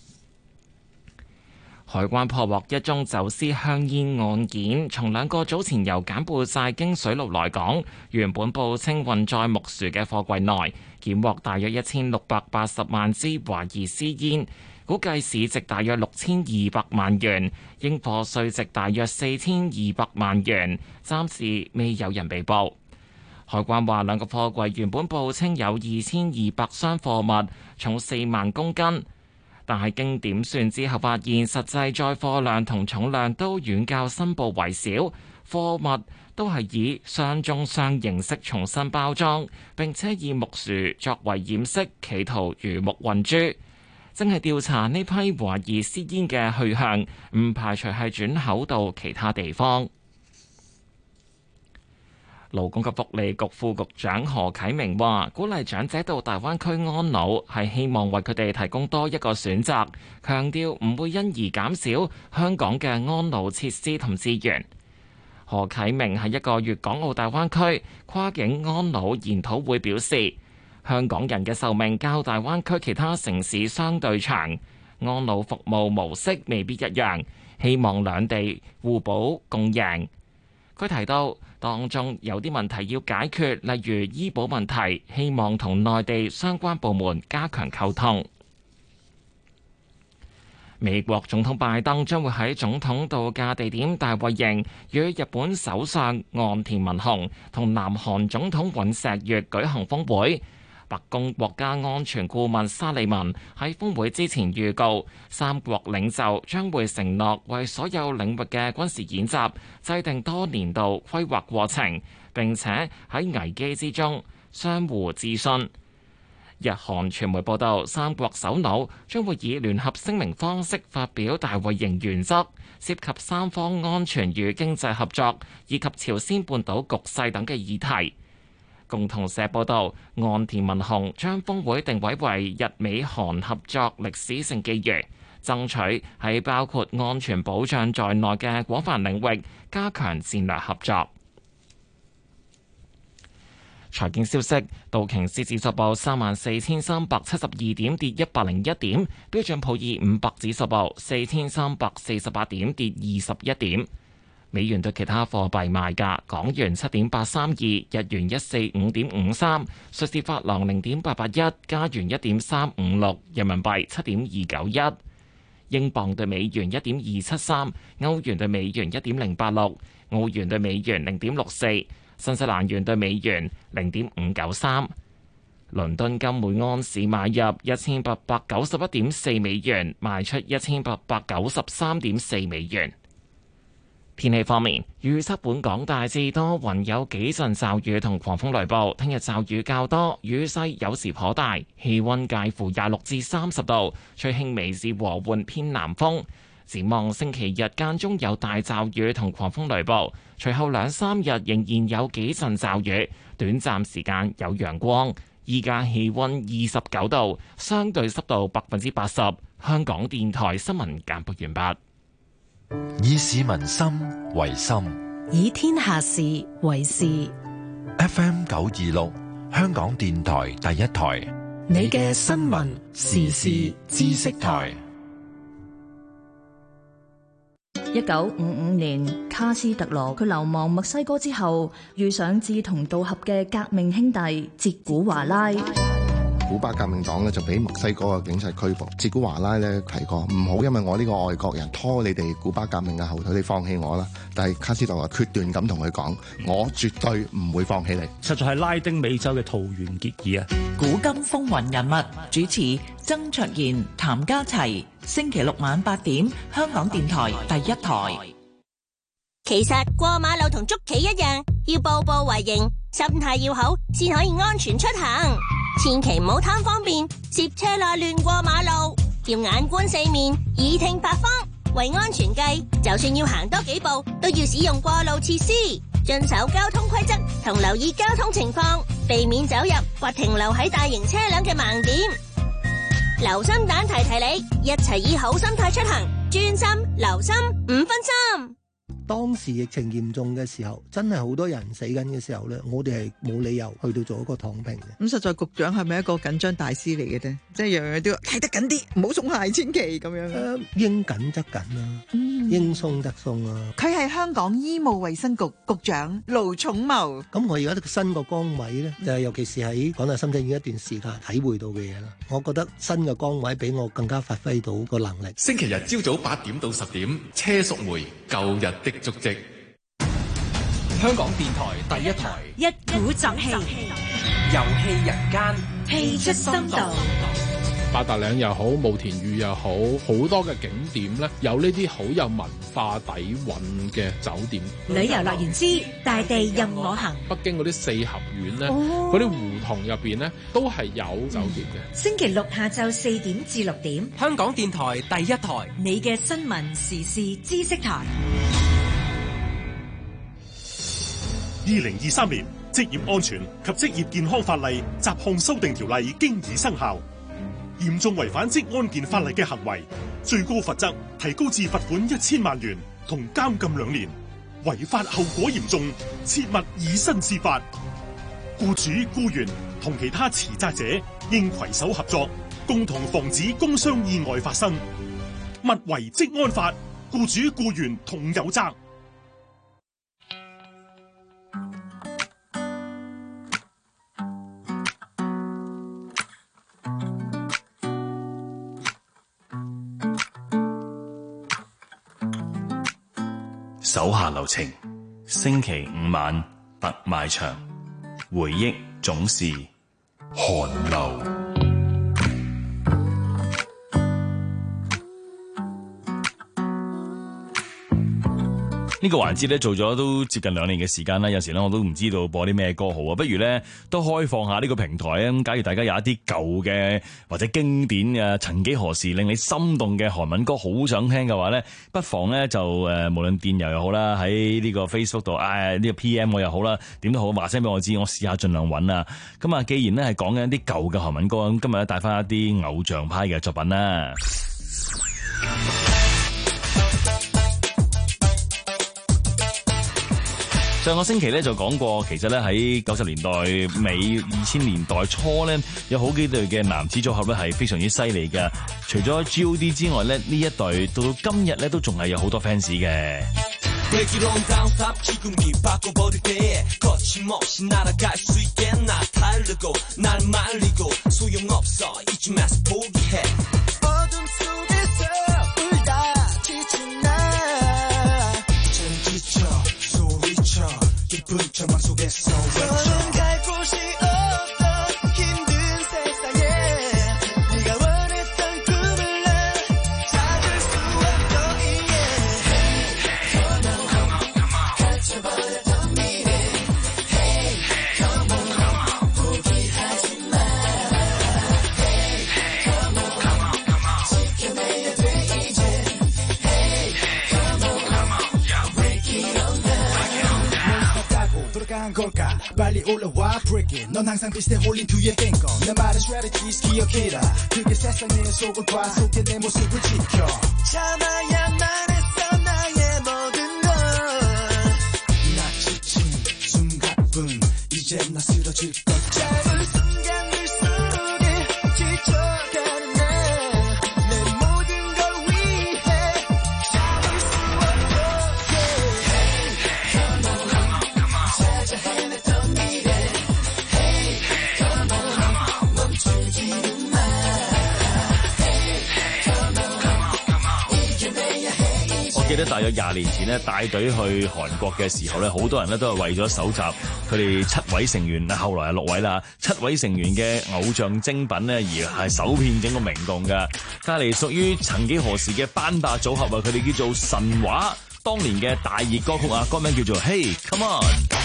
海關破獲一宗走私香煙案件，從兩個早前由柬埔寨經水路來港，原本報稱運載木薯嘅貨櫃內，檢獲大約一千六百八十萬支懷疑私煙，估計市值大約六千二百萬元，應課稅值大約四千二百萬元，暫時未有人被捕。海關話兩個貨櫃原本報稱有二千二百箱貨物，重四萬公斤。但係經點算之後，發現實際載貨量同重量都遠較申報為少，貨物都係以箱中箱形式重新包裝，並且以木薯作為掩飾，企圖魚目混珠。正係調查呢批懷疑私煙嘅去向，唔排除係轉口到其他地方。勞工及福利局副局長何啟明話，鼓勵長者到大灣區安老，係希望為佢哋提供多一個選擇，強調唔會因而減少香港嘅安老設施同資源。何啟明喺一個粵港澳大灣區跨境安老研討會表示，香港人嘅壽命較大灣區其他城市相對長，安老服務模式未必一樣，希望兩地互補共贏。佢提到，當中有啲問題要解決，例如醫保問題，希望同內地相關部門加強溝通。 美國總統拜登將會喺總統度假地點大衛營與日本首相岸田文雄同南韓總統尹錫悅舉行峰會。白宮國家安全顧問沙利文喺峰會之前預告，三國領袖將會承諾為所有領域嘅軍事演習制定多年度規劃過程，並且喺危機之中相互諮詢。日韓傳媒報道，三國首腦將會以聯合聲明方式發表大衛營原則，涉及三方安全與經濟合作以及朝鮮半島局勢等嘅議題。共同社報道，岸田文雄將峰會定位為日美韓合作歷史性機遇，爭取喺包括安全保障在內嘅廣泛領域加強戰略合作。財經消息，道瓊斯指數報三萬四千三百七十二點，跌一百零一點；標準普爾五百指數報四千三百四十八點，跌二十一點。美元對其他貨幣賣價：港元七點八三二，日元一四五點五三，瑞士法郎零點八八一，加元一點三五六，人民幣七點二九一，英鎊對美元一點二七三，歐元對美元一點零八六，澳元對美元零點六四，新西蘭元對美元零點五九三。倫敦金每盎司買入一千八百九十一點四美元，賣出一千八百九十三點四美元。天氣方面，預測本港大致多雲，有幾陣驟雨同狂風雷暴。聽日驟雨較多，雨勢有時頗大，氣溫介乎廿六至三十度，吹輕微至和緩偏南風。展望星期日間中有大驟雨同狂風雷暴，隨後兩三日仍然有幾陣驟雨，短暫時間有陽光。依家氣溫二十九度，相對濕度百分之八十。香港電台新聞簡報完畢。 以市民心為心， 以天下事為事。 F M 九二六，香港電台第一台， 你嘅新聞時事知識台。 一九五五年，卡斯特羅佢流亡墨西哥之後，遇上志同道合嘅革命兄弟捷古華拉。 古巴革命黨咧就俾墨西哥嘅警察拘捕。捷古華拉咧提過唔好因為我呢個外國人拖你哋古巴革命嘅後腿，你放棄我啦。但係卡斯特羅決斷咁同佢講，我絕對唔會放棄你。 實在係拉丁美洲嘅桃園結義啊！ 古今風雲人物主持曾卓賢、譚家齊，星期六晚八點，香港電台第一台。 其實過馬路同捉棋一樣，要步步為營，心態要好，先可以安全出行。千祈唔好貪方便，涉車罅亂過馬路，要眼觀四面，耳聽八方。為安全計，就算要行多幾步，都要使用過路設施，遵守交通規則同留意交通情況，避免走入或停留喺大型車輛嘅盲點。留心蛋提提你，一齊以好心態出行，專心留心，唔分心。 當時疫情嚴重嘅時候，真係好多人死緊嘅時候呢，我哋係冇理由去到做一個躺平嘅。 咁實在局長係咪一個緊張大師嚟嘅啫？即係樣樣都睇得緊啲，唔好鬆懈，千祈咁樣。 誒，應緊則緊啦，嗯、應鬆則鬆啊。 佢係香港醫務衛生局局長盧寵茂。 咁我而家新個崗位呢，就係、是、尤其是喺港大深圳醫院一段時間體會到嘅嘢啦。我覺得新嘅崗位俾我更加發揮到個能力。 星期日朝早八點到十點，車淑梅舊日的足跡。 香港電台第一台， 一鼓作氣， 遊戲人間， 氣出深度。 八達嶺又好，慕田峪又好，好多嘅景點咧，有呢啲好有文化底蘊嘅酒店。 旅遊樂園之大地任我行。 北京嗰啲四合院咧，嗰啲、哦、胡同入邊咧，都係有酒店嘅、 嗯。星期六下晝四點至六點， 香港電台第一台， 你嘅新聞時事知識台。 二零二三年職業安全及職業健康法例雜項修訂條例經已生效，嚴重違反職安健法例嘅行為，最高罰則提高至罰款一千萬元同監禁兩年，違法後果嚴重，切勿以身試法。僱主、僱員同其他持責者應攜手合作，共同防止工傷意外發生。勿違職安法，僱主僱員同有責。 手下留情，星期五晚特賣場，回憶總是寒流。呢個環節咧做咗都接近兩年嘅時間啦，有時咧我都唔知道播啲咩歌好啊，不如咧都開放下呢個平台啊！咁假如大家有一啲舊嘅或者經典嘅曾幾何時令你心動嘅韓文歌好想聽嘅話咧，不妨咧就誒、呃、無論電郵又好啦，喺呢個 Facebook 度，唉呢個 P M 我又好啦，點都好，話聲俾我知，我試下盡量揾啊！咁啊，既然咧係講緊一啲舊嘅韓文歌，咁今日咧帶翻一啲偶像派嘅作品啦。上個星期咧就講過，其實咧喺九十年代尾、二千年代初咧，有好幾對嘅男子組合咧係非常之犀利嘅。除咗 G O D 之外咧，呢一對到到今日咧都仲係有好多 fans 嘅。記得大約廿年前咧，帶隊去韓國嘅時候咧，好多人咧都係為咗搜集佢哋七位成員，後來係六位啦，七位成員嘅偶像精品咧，而係搜遍整個明洞嘅。帶嚟屬於曾幾何時嘅班霸組合啊，佢哋叫做神話，當年嘅大熱歌曲啊，歌名叫做 Hey Come On。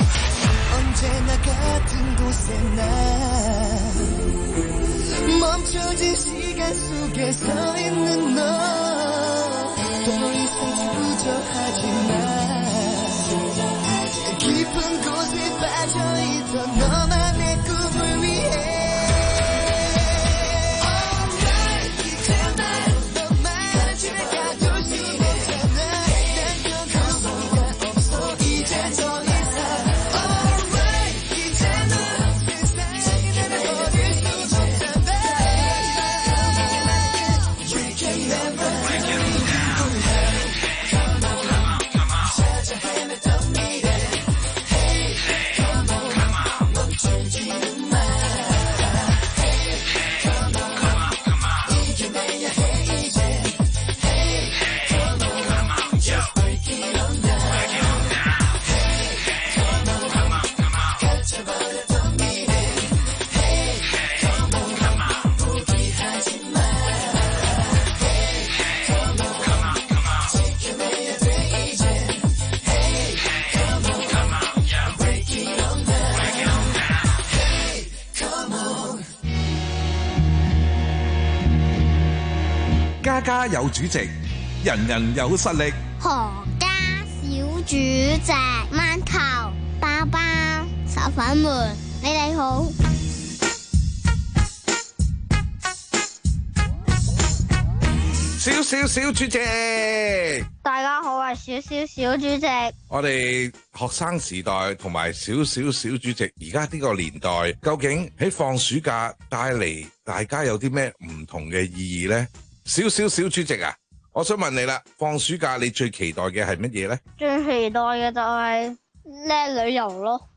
家家有主席，人人有實力。 何家小主席，饅頭包包炒粉們，你哋好。 小小小主席， 大家好，我係小小小主席。 我哋學生時代同埋小小小主席，而家呢個年代，究竟喺放暑假帶嚟大家有啲咩唔同嘅意義呢？小小小主席啊，我想問你啦，放暑假你最期待嘅係乜嘢呢？ 最期待嘅就係叻旅遊咯。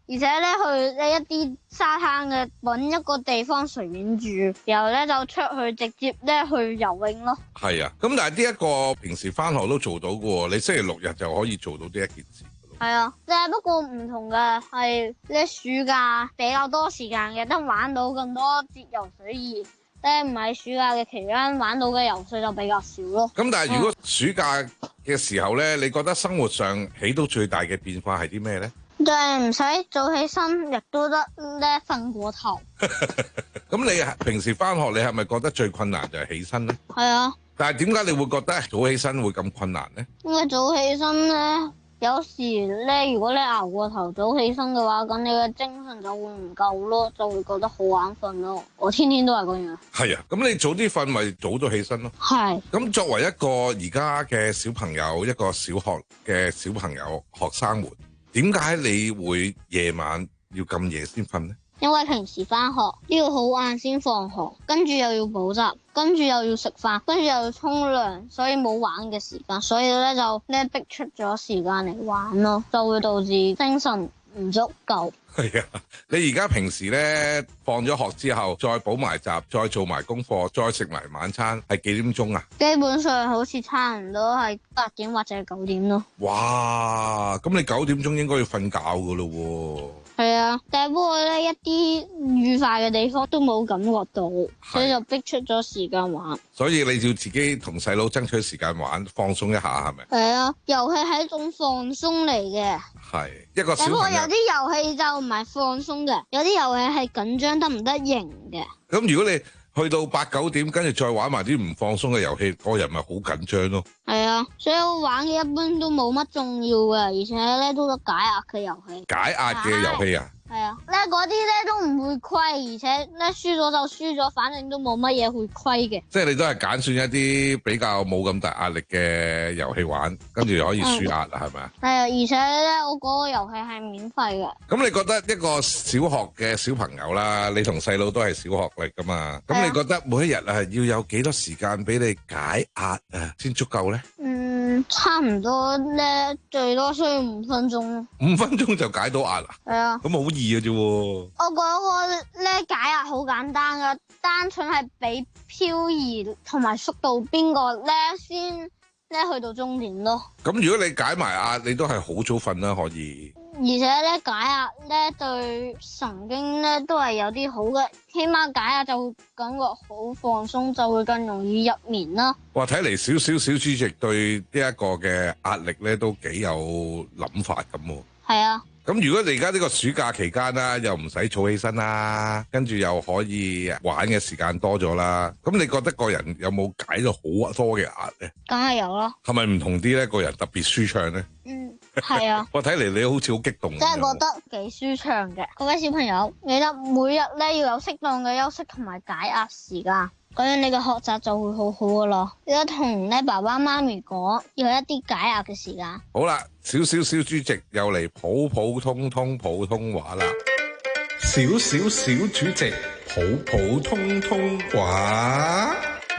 而且咧去呢一啲沙灘嘅揾一個地方隨便住，然後咧就出去直接咧去游泳咯。 係啊，咁但係呢一個平時翻學都做到嘅喎，你星期六日就可以做到呢一件事。 係啊，但係不過唔同嘅係咧暑假比較多時間嘅，得玩到咁多節游水而。咧唔係暑假嘅期間玩到嘅游水就比較少咯。 咁但係如果暑假嘅時候咧，你覺得生活上起到最大嘅變化係啲咩咧？ 就係唔使早起身，亦都得咧瞓過頭。 咁你平時翻學，你係咪覺得最困難就係起身咧？ 係啊。 但係點解你會覺得早起身會咁困難咧？ 因為早起身咧。有時咧，如果你熬過頭早起身嘅話，咁你嘅精神就會唔夠咯，就會覺得好眼瞓咯。我天天都係咁樣。 係啊，咁你早啲瞓咪早咗起身咯。 係。咁作為一個而家嘅小朋友，一個小學嘅小朋友學生們，點解你會夜晚要咁夜先瞓呢？ 因為平時翻學要好晏先放學，跟住又要補習，跟住又要食飯，跟住又要沖涼，所以冇玩嘅時間，所以咧就咧逼出咗時間嚟玩咯，就會導致精神唔足夠。 係啊，你而家平時咧放咗學之後，再補埋習，再做埋功課，再食埋晚餐，係幾點鐘啊？ 基本上好似差唔多係八點或者係九點咯。 哇，咁你九點鐘應該要瞓覺噶咯喎。 係啊，但係不過咧一啲愉快嘅地方都冇感覺到，所以就逼出咗時間玩。 所以你要自己同細佬爭取時間玩，放鬆一下係咪？ 係啊，遊戲係一種放鬆嚟嘅。 係一個小朋友。 不過有啲遊戲就唔係放鬆嘅，有啲遊戲係緊張得唔得型嘅。 咁如果你去到八九點，跟住再玩埋啲唔放鬆嘅遊戲，個人咪好緊張咯。係啊，所以我玩嘅一般都冇乜重要嘅，而且咧都得解壓嘅遊戲。 解壓嘅遊戲啊？ 係啊，咧嗰啲咧都唔會虧，而且咧輸咗就輸咗，反正都冇乜嘢會虧嘅。 即係你都係揀選一啲比較冇咁大壓力嘅遊戲玩，跟住可以舒壓啦，係咪啊？ 係啊，而且咧我嗰個遊戲係免費嘅。 咁你覺得一個小學嘅小朋友啦，你同細佬都係小學嚟噶嘛？咁你覺得每一日啊要有幾多時間俾你解壓啊先足夠咧？ 嗯，差唔多咧，最多需要五分鐘。 五分鐘就解到壓啦？ 係啊。 咁好易嘅啫。 我嗰個咧解壓好簡單噶，單純係比漂移同埋速度邊個咧先咧去到終點咯。咁如果你解埋壓，你都係好早瞓啦，可以。 而且咧解壓咧對神經咧都係有啲好嘅，起碼解壓就會感覺好放鬆，就會更容易入眠啦。 哇！睇嚟少少小主席對呢一個嘅壓力咧都幾有諗法咁喎。係啊。咁如果你而家呢個暑假期間啦，又唔使早起身啦，跟住又可以玩嘅時間多咗啦，咁你覺得個人有冇解咗好多嘅壓咧？梗係有咯。係咪唔同啲咧？個人特別舒暢咧？嗯，係啊。我睇嚟你好似好激動。真係覺得幾舒暢嘅。各位小朋友，記得每日咧要有適當嘅休息同埋解壓時間。咁樣你嘅學習就會好好噶咯。記得同咧爸爸媽咪講，要有一啲解壓嘅時間。好啦，少少小主席又嚟普普通通普通話啦。少少小主席普普通通話。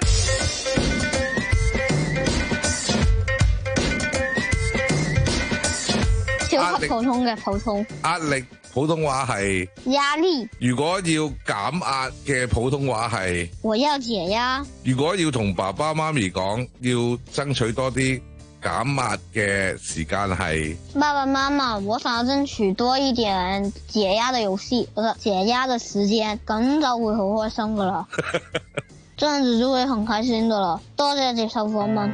超級普通嘅普通。壓力普通話係壓力。如果要減壓嘅普通話係我要解壓。如果要同爸爸媽咪講，要爭取多啲減壓嘅時間係爸爸媽媽，我想要爭取多一點解壓嘅遊戲，不是解壓嘅時間，咁就會好開心噶啦。這樣子就會很開心的了。多謝接受訪問。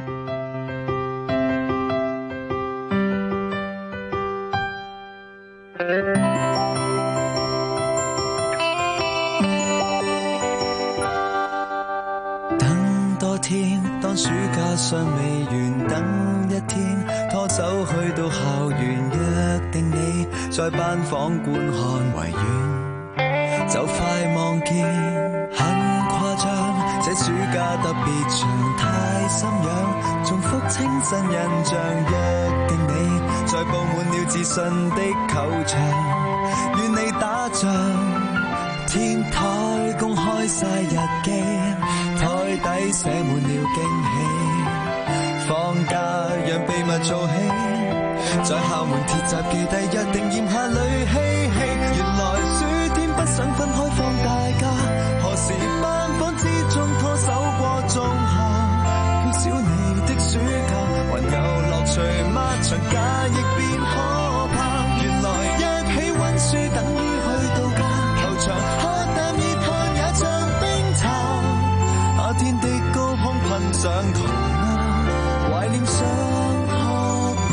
等多天，當暑假尚未完，等一天拖手去到校園，約定你在班房觀看維園，就快望見很誇張，這暑假特別長，太心癢，重複清新印象，約定你在佈滿了自信的球場，與你打仗，天台公開晒日記，台底寫滿了驚喜，放假讓秘密做起， 在校門鐵閘記低，約定炎夏裏嬉戲。原來暑天不想分開放大假，何時班房之中拖手過仲夏？缺少你的暑假，還有樂趣嗎？長假亦變可怕。原來一起溫書等於去度假，球場喝淡熱汗也像冰茶。夏天的高空噴上塗鴉，懷念上學吧。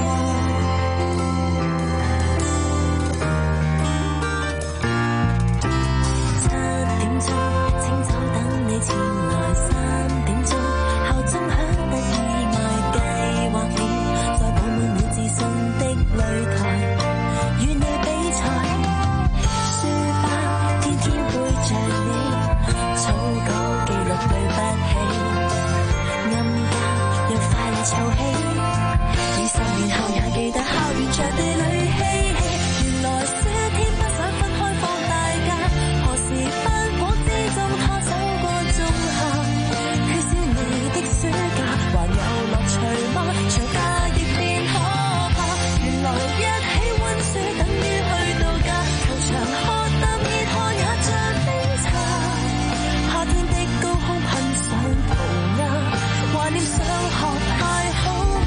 七點鐘請早等你前來，三點鐘校鐘響得意外，計劃了在佈滿了自信的擂台，與你比賽。書包天天背着你，草稿記錄對不起，暗間讓快樂湊起。二十年後也記得校園場地裏嬉戲。原來暑天不想分開放大假，何時班房之中拖走過仲夏？缺少你的暑假，還有樂趣嗎？長假亦變可怕。原來一起溫書等於去度假，球場喝淡熱汗也像冰茶。夏天的高空噴上塗鴉，懷念上學太好嗎？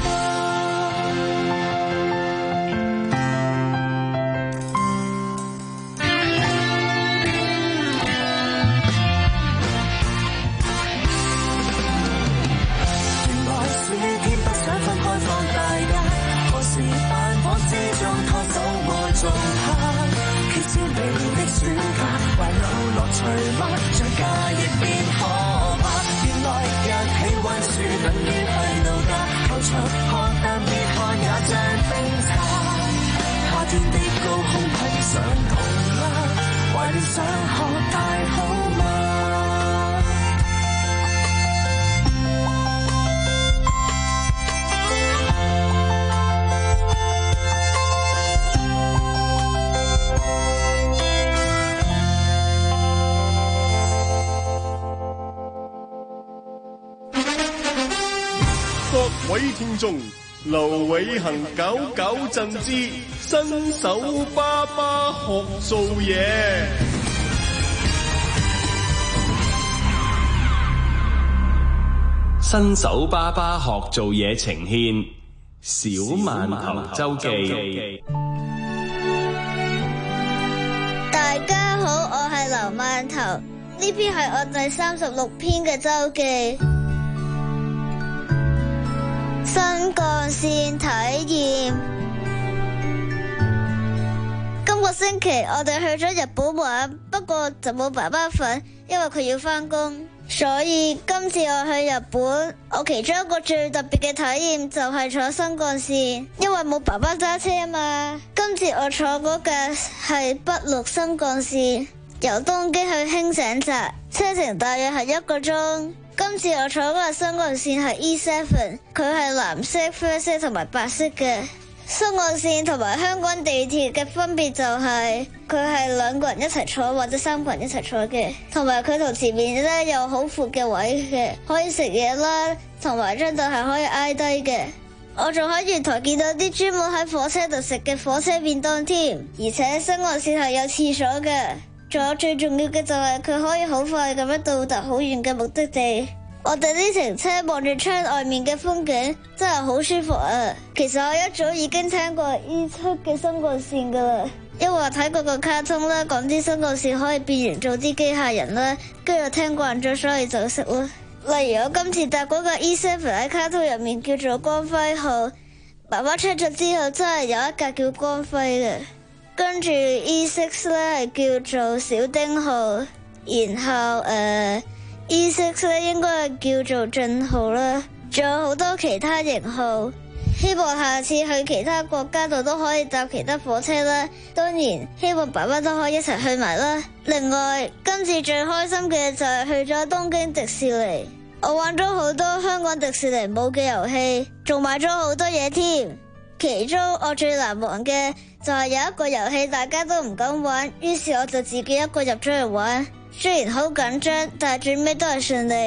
原來暑天不想分開放大假，何時班房之中拖手過仲夏？缺少你的暑假，還有樂趣嗎？長假亦變可怕。原來一起溫書等於去度假，球場喝淡熱汗也像冰茶。夏天的高空噴上塗鴉，懷念上學太好嗎？ 各位聽眾，劉偉恒搞搞震之新手爸爸學做嘢。 新手爸爸學做嘢呈獻小饅頭周記。 大家好，我係劉饅頭，呢篇係我第三十六篇嘅周記。新幹線體驗。今個星期我哋去咗日本玩，不過就冇爸爸份，因為佢要返工。所以今次我去日本，我其中一個最特別嘅體驗就係坐新幹線，因為冇爸爸揸車啊嘛。今次我坐嗰架係北陸新幹線，由東京去輕井澤，車程大約係一個鐘。今次我坐嗰個新幹線係 E 七，佢係藍色、啡色同埋白色嘅。新幹線同埋香港地鐵嘅分別就係佢係兩個人一齊坐或者三個人一齊坐嘅，同埋佢同前面咧有好闊嘅位嘅，可以食嘢啦，同埋張凳係可以挨低嘅。我仲喺月台見到啲專門喺火車度食嘅火車便當添，而且新幹線係有廁所嘅。仲有最重要嘅就係佢可以好快咁樣到達好遠嘅目的地。我哋呢程車望住窗外面嘅風景真係好舒服啊！其實我一早已經聽過 E 七嘅新幹線噶啦，因為我睇過個卡通啦，講啲新幹線可以變形做啲機械人啦，跟住聽慣咗，所以就識咯。例如我今次搭嗰個 E 七喺卡通入面叫做光輝號，爸爸出咗之後真係有一架叫光輝嘅。跟住 E 六 咧係叫做小丁號，然後誒、呃、E 六 咧應該係叫做進號啦，仲有好多其他型號。希望下次去其他國家度都可以搭其他火車啦。當然希望爸爸都可以一齊去埋啦。另外今次最開心嘅就係去咗東京迪士尼，我玩咗好多香港迪士尼冇嘅遊戲，仲買咗好多嘢添。其中我最難忘嘅就係有一個遊戲大家都唔敢玩，於是我就自己一個入咗去玩。雖然好緊張，但係最尾都係順利。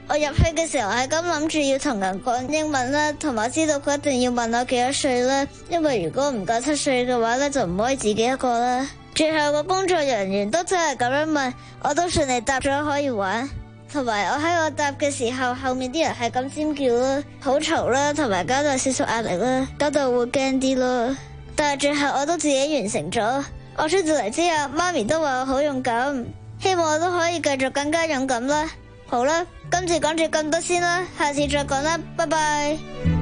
我入去嘅時候係咁諗住要同人講英文啦，同埋知道佢一定要問我幾多歲啦，因為如果唔夠七歲嘅話咧，就唔可以自己一個啦。最後個工作人員都真係咁樣問，我都順利答咗可以玩。同埋我喺我答嘅時候，後面啲人係咁尖叫啦，好嘈啦，同埋搞到少少壓力啦，搞到會驚啲咯。但係最後我都自己完成咗。我出到嚟之後，媽咪都話我好勇敢，希望我都可以繼續更加勇敢啦。好啦，今次講住咁多先啦，下次再講啦，拜拜。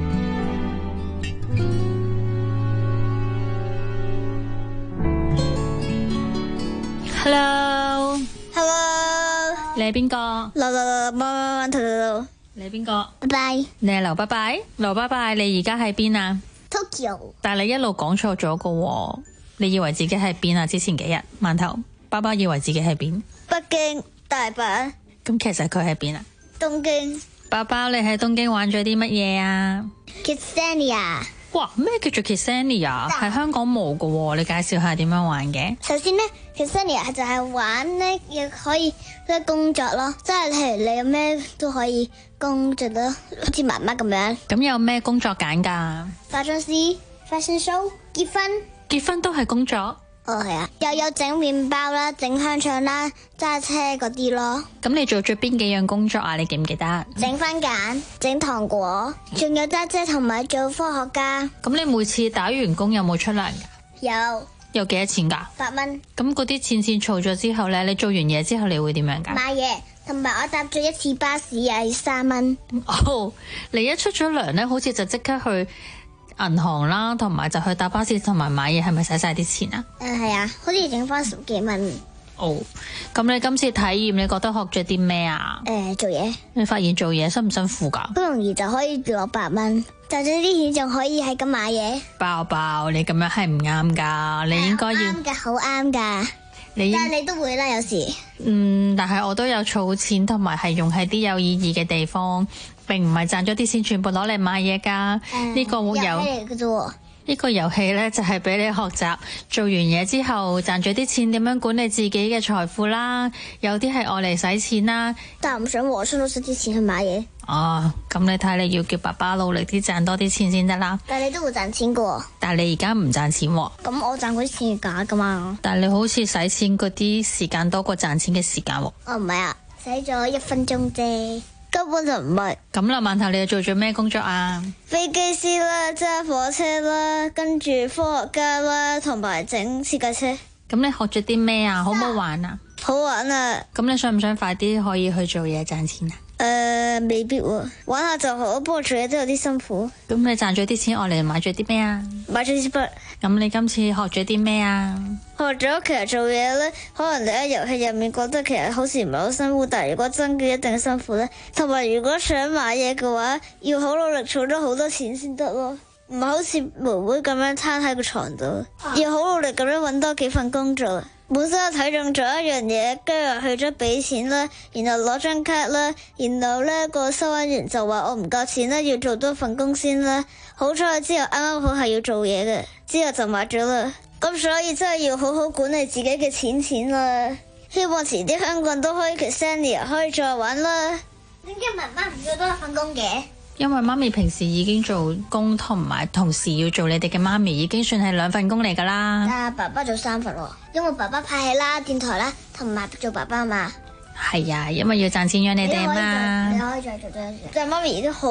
Hello，Hello， 你係邊個？ 劉劉劉媽媽媽劉劉， 你係邊個？ 拜拜。 你係劉拜拜，劉拜拜，你而家喺邊啊 ？Tokyo。 但係你一路講錯咗個喎，你以為自己喺邊啊？之前幾日饅頭，爸爸以為自己喺邊？ 北京、大阪。 咁其實佢喺邊啊？ 東京。 爸爸，你喺東京玩咗啲乜嘢啊 ？Kidsania。 哇，咩叫做 Kidsania？喺香港冇噶喎，你介紹下點樣玩嘅？ 首先呢 Kidsania 就係玩呢，亦可以咧工作咯，即係例如你有咩都可以工作咯，好似媽媽咁樣。 咁有咩工作揀噶？ 化妝師、fashion show、結婚。 結婚都係工作？ 哦，係啊，又有整麵包啦、整香腸啦、揸車嗰啲咯。 咁你做咗邊幾樣工作啊？你記唔記得？ 整番梘、整糖果，仲有揸車同埋做科學家。 咁你每次打完工有冇出糧噶？ 有。 有幾多錢噶？ 八蚊。 咁嗰啲錢錢儲咗之後咧，你做完嘢之後你會點樣噶？ 買嘢，同埋我搭咗一次巴士啊，要三蚊。 哦，你一出咗糧咧，好似就即刻去銀行啦，同埋就去搭巴士同埋買嘢，係咪使晒啲錢啊？ 誒係啊，好似整翻十幾蚊。 哦，咁你今次體驗你覺得學咗啲咩啊？ 誒、呃，做嘢。 你發現做嘢辛唔辛苦噶？ 好容易就可以攞八蚊，賺咗啲錢仲可以係咁買嘢。 爆爆，你咁樣係唔啱噶，你應該要啱噶，好啱噶。 你但係你都會啦，有時。 嗯，但係我都有儲錢，同埋係用喺啲有意義嘅地方，並唔係賺咗啲錢全部攞嚟買嘢噶。呢、嗯、個遊戲嚟嘅啫。 呢個遊戲呢，就係俾你學習做完嘢之後賺咗啲錢點樣管理自己嘅財富啦，有啲係愛嚟使錢啦。 但係唔想我出到啲錢去買嘢。 哦，咁你睇你要叫爸爸努力啲賺多啲錢先得啦。 但係你都會賺錢噶。 但係你而家唔賺錢喎。 咁我賺嗰啲錢係假噶嘛？ 但係你好似使錢嗰啲時間多過賺錢嘅時間喎。 哦，唔係啊，使咗一分鐘啫。根本就唔係。 咁啦，饅頭你又做咗咩工作啊？ 飛機師啦，揸火車啦，跟住科學家啦，同埋整設計車。 咁你學咗啲咩啊？好唔好玩啊？ 好玩啊！ 咁你想唔想快啲可以去做嘢賺錢啊？ 誒、呃，未必喎，玩下就好，不過做嘢都有啲辛苦。 咁你賺咗啲錢，我嚟買咗啲咩啊？ 買咗支筆。 咁你今次學咗啲咩啊？ 學咗其實做嘢咧，可能你喺遊戲入面覺得其實好似唔係好辛苦，但係如果真嘅一定辛苦咧。同埋如果想買嘢嘅話，要好努力儲咗好多錢先得咯，唔係好似妹妹咁樣攤喺個床度，啊、要好努力咁樣搵多幾份工作。本身我睇中咗一樣嘢，跟住去咗俾錢啦，然後攞張卡啦，然後咧個收銀員就話我唔夠錢啦，要做多份工先啦。好彩之後啱啱好係要做嘢嘅，之後就買咗啦。咁所以真係要好好管理自己嘅錢錢啦。希望遲啲香港都可以 Kidsania 可以再玩啦。點解媽媽唔要多一份工嘅？ 因為媽咪平時已經做工，同埋同時要做你哋嘅媽咪，已經算係兩份工嚟噶啦。 啊，爸爸做三份喎，因為爸爸拍戲啦、電台啦，同埋做爸爸嘛。 係啊，因為要賺錢養你哋啊嘛。 你可以再做多一樣。但係媽咪已經好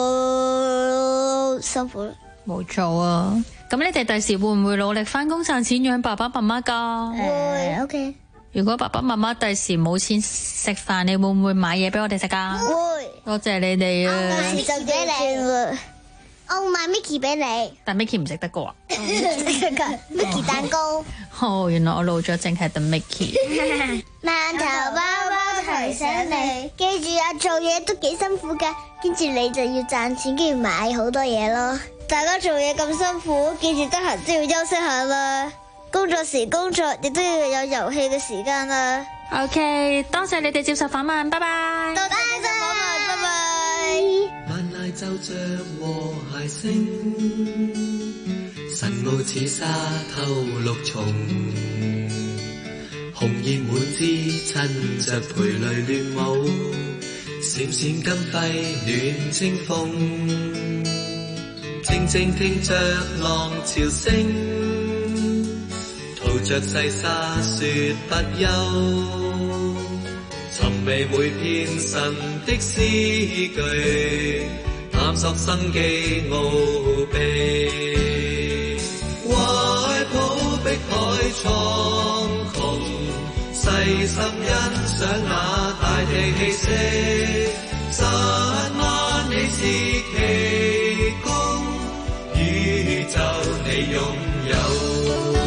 辛苦。 冇錯啊！咁你哋第時會唔會努力翻工賺錢養爸爸媽媽噶？ 會 ，OK。 如果爸爸媽媽第時冇錢食飯，你會唔會買嘢俾我哋食噶？ 會。 多謝你哋啊！ 我買 Mickey 俾你，我會買 Mickey 俾你。 但 Mickey 唔食得噶喎。 唔食得噶 ，Mickey 蛋糕。 哦，原來我老咗，淨係等 Mickey。 饅頭包包提醒你，記住啊，做嘢都幾辛苦噶，跟住你就要賺錢，跟住買好多嘢咯。大家做嘢咁辛苦，記住得閒都要休息下啦。工作時工作，亦都要有遊戲嘅時間啦。 OK， 多謝你哋接受訪問，拜拜。 多謝接受訪問，拜拜。 萬籟奏着和諧聲，神奧似沙透綠松，紅葉滿枝襯着陪淚亂舞， 閃閃金輝暖清風，靜靜聽着浪潮聲，淘着細沙說不休，尋味每篇神的詩句，探索生機奧秘，懷抱碧海蒼穹，細心欣賞那大地氣息，實萬里是奇功，宇宙你擁有。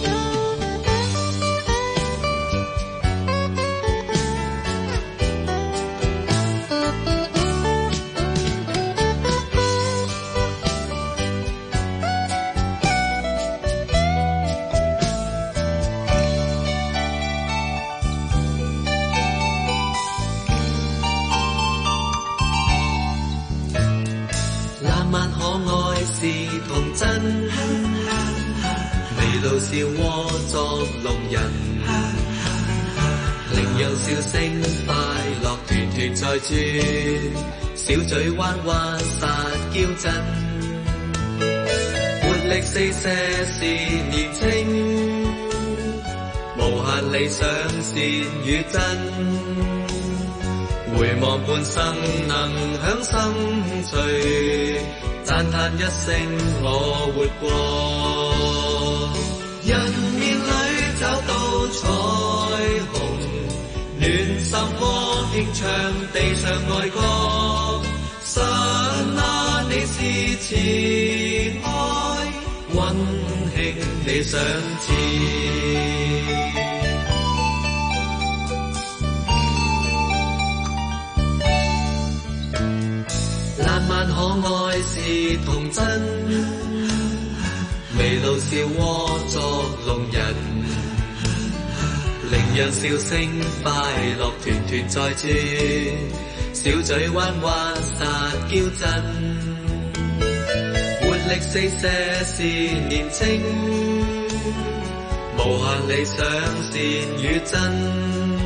是童真，微露笑窩作弄人，羚羊笑聲快樂團團在轉，小嘴彎彎撒嬌真，活力四射是年青，無限理想善與真，回望半生能享心醉，讚嘆一聲我活過，人面裏找到彩虹，暖心歌輕唱地上愛歌，神啊你是慈愛，溫馨你賞賜。爛漫可愛是童真，微露笑窩作弄人，羚羊笑聲快樂團團在轉，小嘴彎彎撒嬌真，活力四射是年青，無限理想善與真，